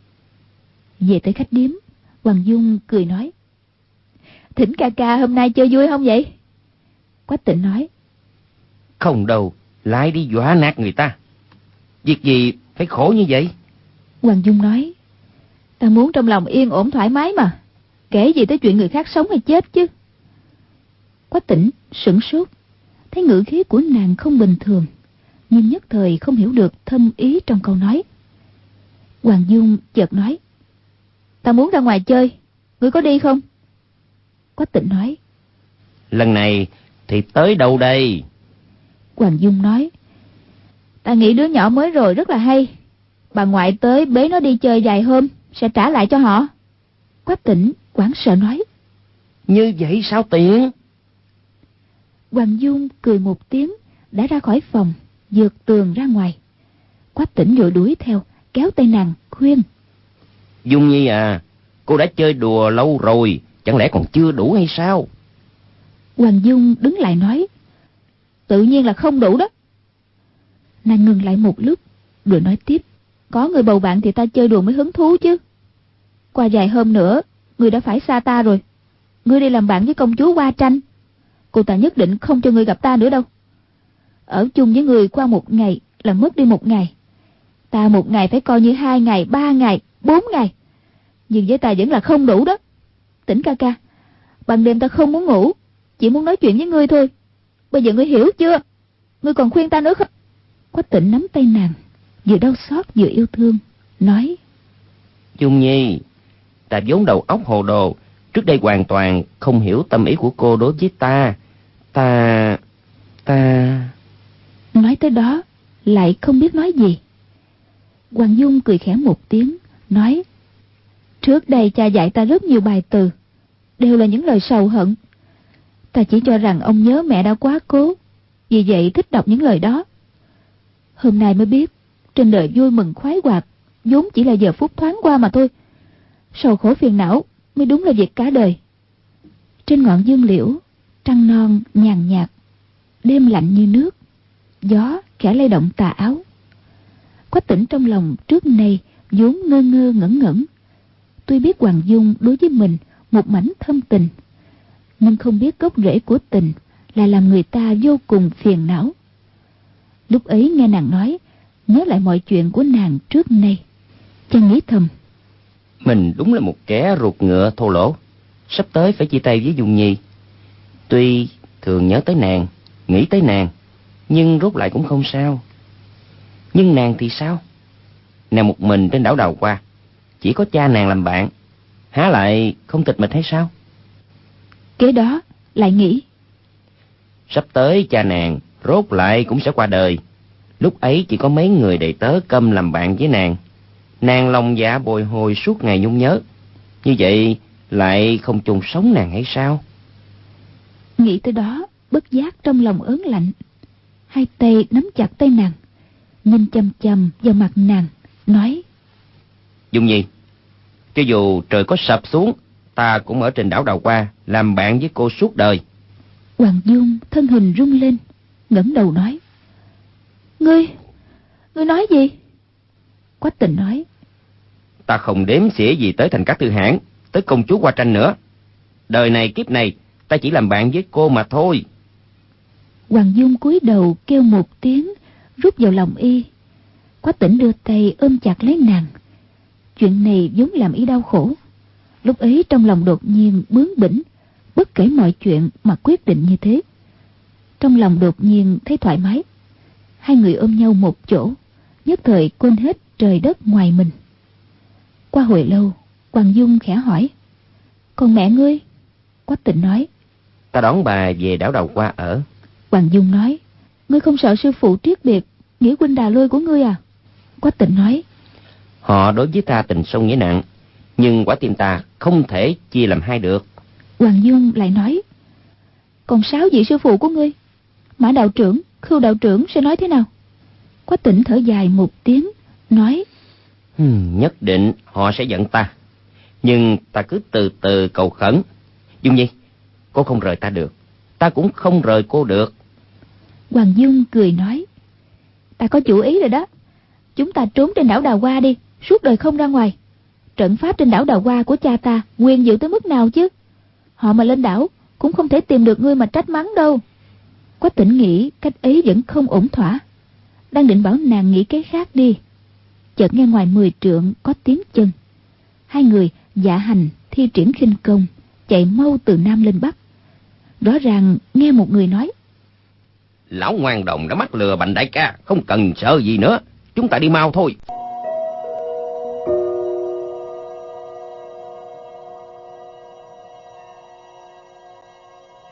Về tới khách điếm, Hoàng Dung cười nói: "Thỉnh ca ca hôm nay chơi vui không vậy?" Quách Tĩnh nói: Không đâu, lại đi dọa nạt người ta. Việc gì phải khổ như vậy? Hoàng Dung nói: "Ta muốn trong lòng yên ổn thoải mái mà, kể gì tới chuyện người khác sống hay chết chứ." Quách Tĩnh sửng sốt, thấy ngữ khí của nàng không bình thường, nhưng nhất thời không hiểu được thâm ý trong câu nói. Hoàng Dung chợt nói: "Ta muốn ra ngoài chơi, ngươi có đi không?" Quách Tĩnh nói: Lần này thì tới đâu đây? Hoàng Dung nói: "Ta nghĩ đứa nhỏ mới rồi rất là hay, bà ngoại tới bế nó đi chơi vài hôm, sẽ trả lại cho họ." Quách Tĩnh hoảng sợ nói: Như vậy sao tiện? Hoàng Dung cười một tiếng, đã ra khỏi phòng, vượt tường ra ngoài. Quách Tĩnh vội đuổi theo, kéo tay nàng khuyên: Dung Nhi à, cô đã chơi đùa lâu rồi, chẳng lẽ còn chưa đủ hay sao? Hoàng Dung đứng lại nói: "Tự nhiên là không đủ đó." Nàng ngừng lại một lúc, rồi nói tiếp: "Có người bầu bạn thì ta chơi đùa mới hứng thú chứ. Qua vài hôm nữa, ngươi đã phải xa ta rồi. Ngươi đi làm bạn với công chúa Hoa Tranh, cô ta nhất định không cho ngươi gặp ta nữa đâu. Ở chung với người qua một ngày là mất đi một ngày. Ta một ngày phải coi như 2 ngày, 3 ngày, 4 ngày. Nhưng với ta vẫn là không đủ đó. Tĩnh ca ca, ban đêm ta không muốn ngủ, chỉ muốn nói chuyện với ngươi thôi. Bây giờ ngươi hiểu chưa? Ngươi còn khuyên ta nữa không?" Quách Tĩnh nắm tay nàng, vừa đau xót vừa yêu thương, nói: Dung Nhi, ta vốn đầu óc hồ đồ, trước đây hoàn toàn không hiểu tâm ý của cô đối với ta. Ta... Nói tới đó, lại không biết nói gì. Hoàng Dung cười khẽ một tiếng, nói: "Trước đây cha dạy ta rất nhiều bài từ, đều là những lời sầu hận. Ta chỉ cho rằng ông nhớ mẹ đã quá cố, vì vậy thích đọc những lời đó. Hôm nay mới biết, trên đời vui mừng khoái hoạt vốn chỉ là giờ phút thoáng qua mà thôi. Sầu khổ phiền não mới đúng là việc cả đời." Trên ngọn dương liễu, trăng non nhàn nhạt, đêm lạnh như nước, gió khẽ lay động tà áo. Quách Tĩnh trong lòng trước nay vốn ngơ ngơ ngẩn ngẩn. Tuy biết Hoàng Dung đối với mình một mảnh thâm tình, nhưng không biết gốc rễ của tình là làm người ta vô cùng phiền não. Lúc ấy nghe nàng nói, nhớ lại mọi chuyện của nàng trước nay, chàng nghĩ thầm: Mình đúng là một kẻ ruột ngựa thô lỗ, sắp tới phải chia tay với Dung Nhi. Tuy thường nhớ tới nàng, nghĩ tới nàng, nhưng rốt lại cũng không sao. Nhưng nàng thì sao? Nàng một mình trên đảo Đào Hoa, chỉ có cha nàng làm bạn, há lại không tịch mịch hay sao? Kế đó lại nghĩ: Sắp tới cha nàng rốt lại cũng sẽ qua đời. Lúc ấy chỉ có mấy người đầy tớ câm làm bạn với nàng. Nàng lòng dạ bồi hồi suốt ngày nhung nhớ. Như vậy lại không chôn sống nàng hay sao? Nghĩ tới đó, bất giác trong lòng ớn lạnh. Hai tay nắm chặt tay nàng, nhìn chằm chằm vào mặt nàng, nói: Dung Nhi, cho dù trời có sập xuống, ta cũng ở trên đảo Đào Hoa làm bạn với cô suốt đời. Hoàng Dung thân hình rung lên, ngẩng đầu nói: Ngươi nói gì? Quách Tịnh nói: Ta không đếm xỉa gì tới Thành Các Tư Hãn, tới công chúa Hoa Tranh nữa. Đời này kiếp này ta chỉ làm bạn với cô mà thôi. Hoàng Dung cúi đầu kêu một tiếng, rút vào lòng y. Quách Tĩnh đưa tay ôm chặt lấy nàng. Chuyện này vốn làm y đau khổ. Lúc ấy trong lòng đột nhiên bướng bỉnh, bất kể mọi chuyện mà quyết định như thế. Trong lòng đột nhiên thấy thoải mái. Hai người ôm nhau một chỗ, nhất thời quên hết trời đất ngoài mình. Qua hồi lâu, Hoàng Dung khẽ hỏi: Còn mẹ ngươi? Quách Tịnh nói: Ta đón bà về đảo Đào Hoa ở. Hoàng Dung nói: Ngươi không sợ sư phụ triết biệt, nghĩa huynh đà lôi của ngươi à? Quách Tịnh nói: Họ đối với ta tình sâu nghĩa nặng, nhưng quả tim ta không thể chia làm hai được. Hoàng Dung lại nói: Còn 6 vị sư phụ của ngươi, Mã đạo trưởng, Khưu đạo trưởng sẽ nói thế nào? Quách Tĩnh thở dài một tiếng, nói: Nhất định họ sẽ giận ta, nhưng ta cứ từ từ cầu khẩn. Dung Nhi, cô không rời ta được, ta cũng không rời cô được. Hoàng Dung cười nói: Ta có chủ ý rồi đó. Chúng ta trốn trên đảo Đào Hoa đi, suốt đời không ra ngoài. Trận pháp trên đảo Đào Hoa của cha ta quyền diệu tới mức nào chứ? Họ mà lên đảo cũng không thể tìm được ngươi mà trách mắng đâu. Quách Tĩnh nghĩ cách ấy vẫn không ổn thỏa, đang định bảo nàng nghĩ cái khác đi, chợt nghe ngoài 10 trượng có tiếng chân. Hai người dạ hành thi triển khinh công, chạy mau từ nam lên bắc. Rõ ràng nghe một người nói: Lão ngoan đồng đã mắc lừa Bành đại ca, không cần sợ gì nữa, chúng ta đi mau thôi.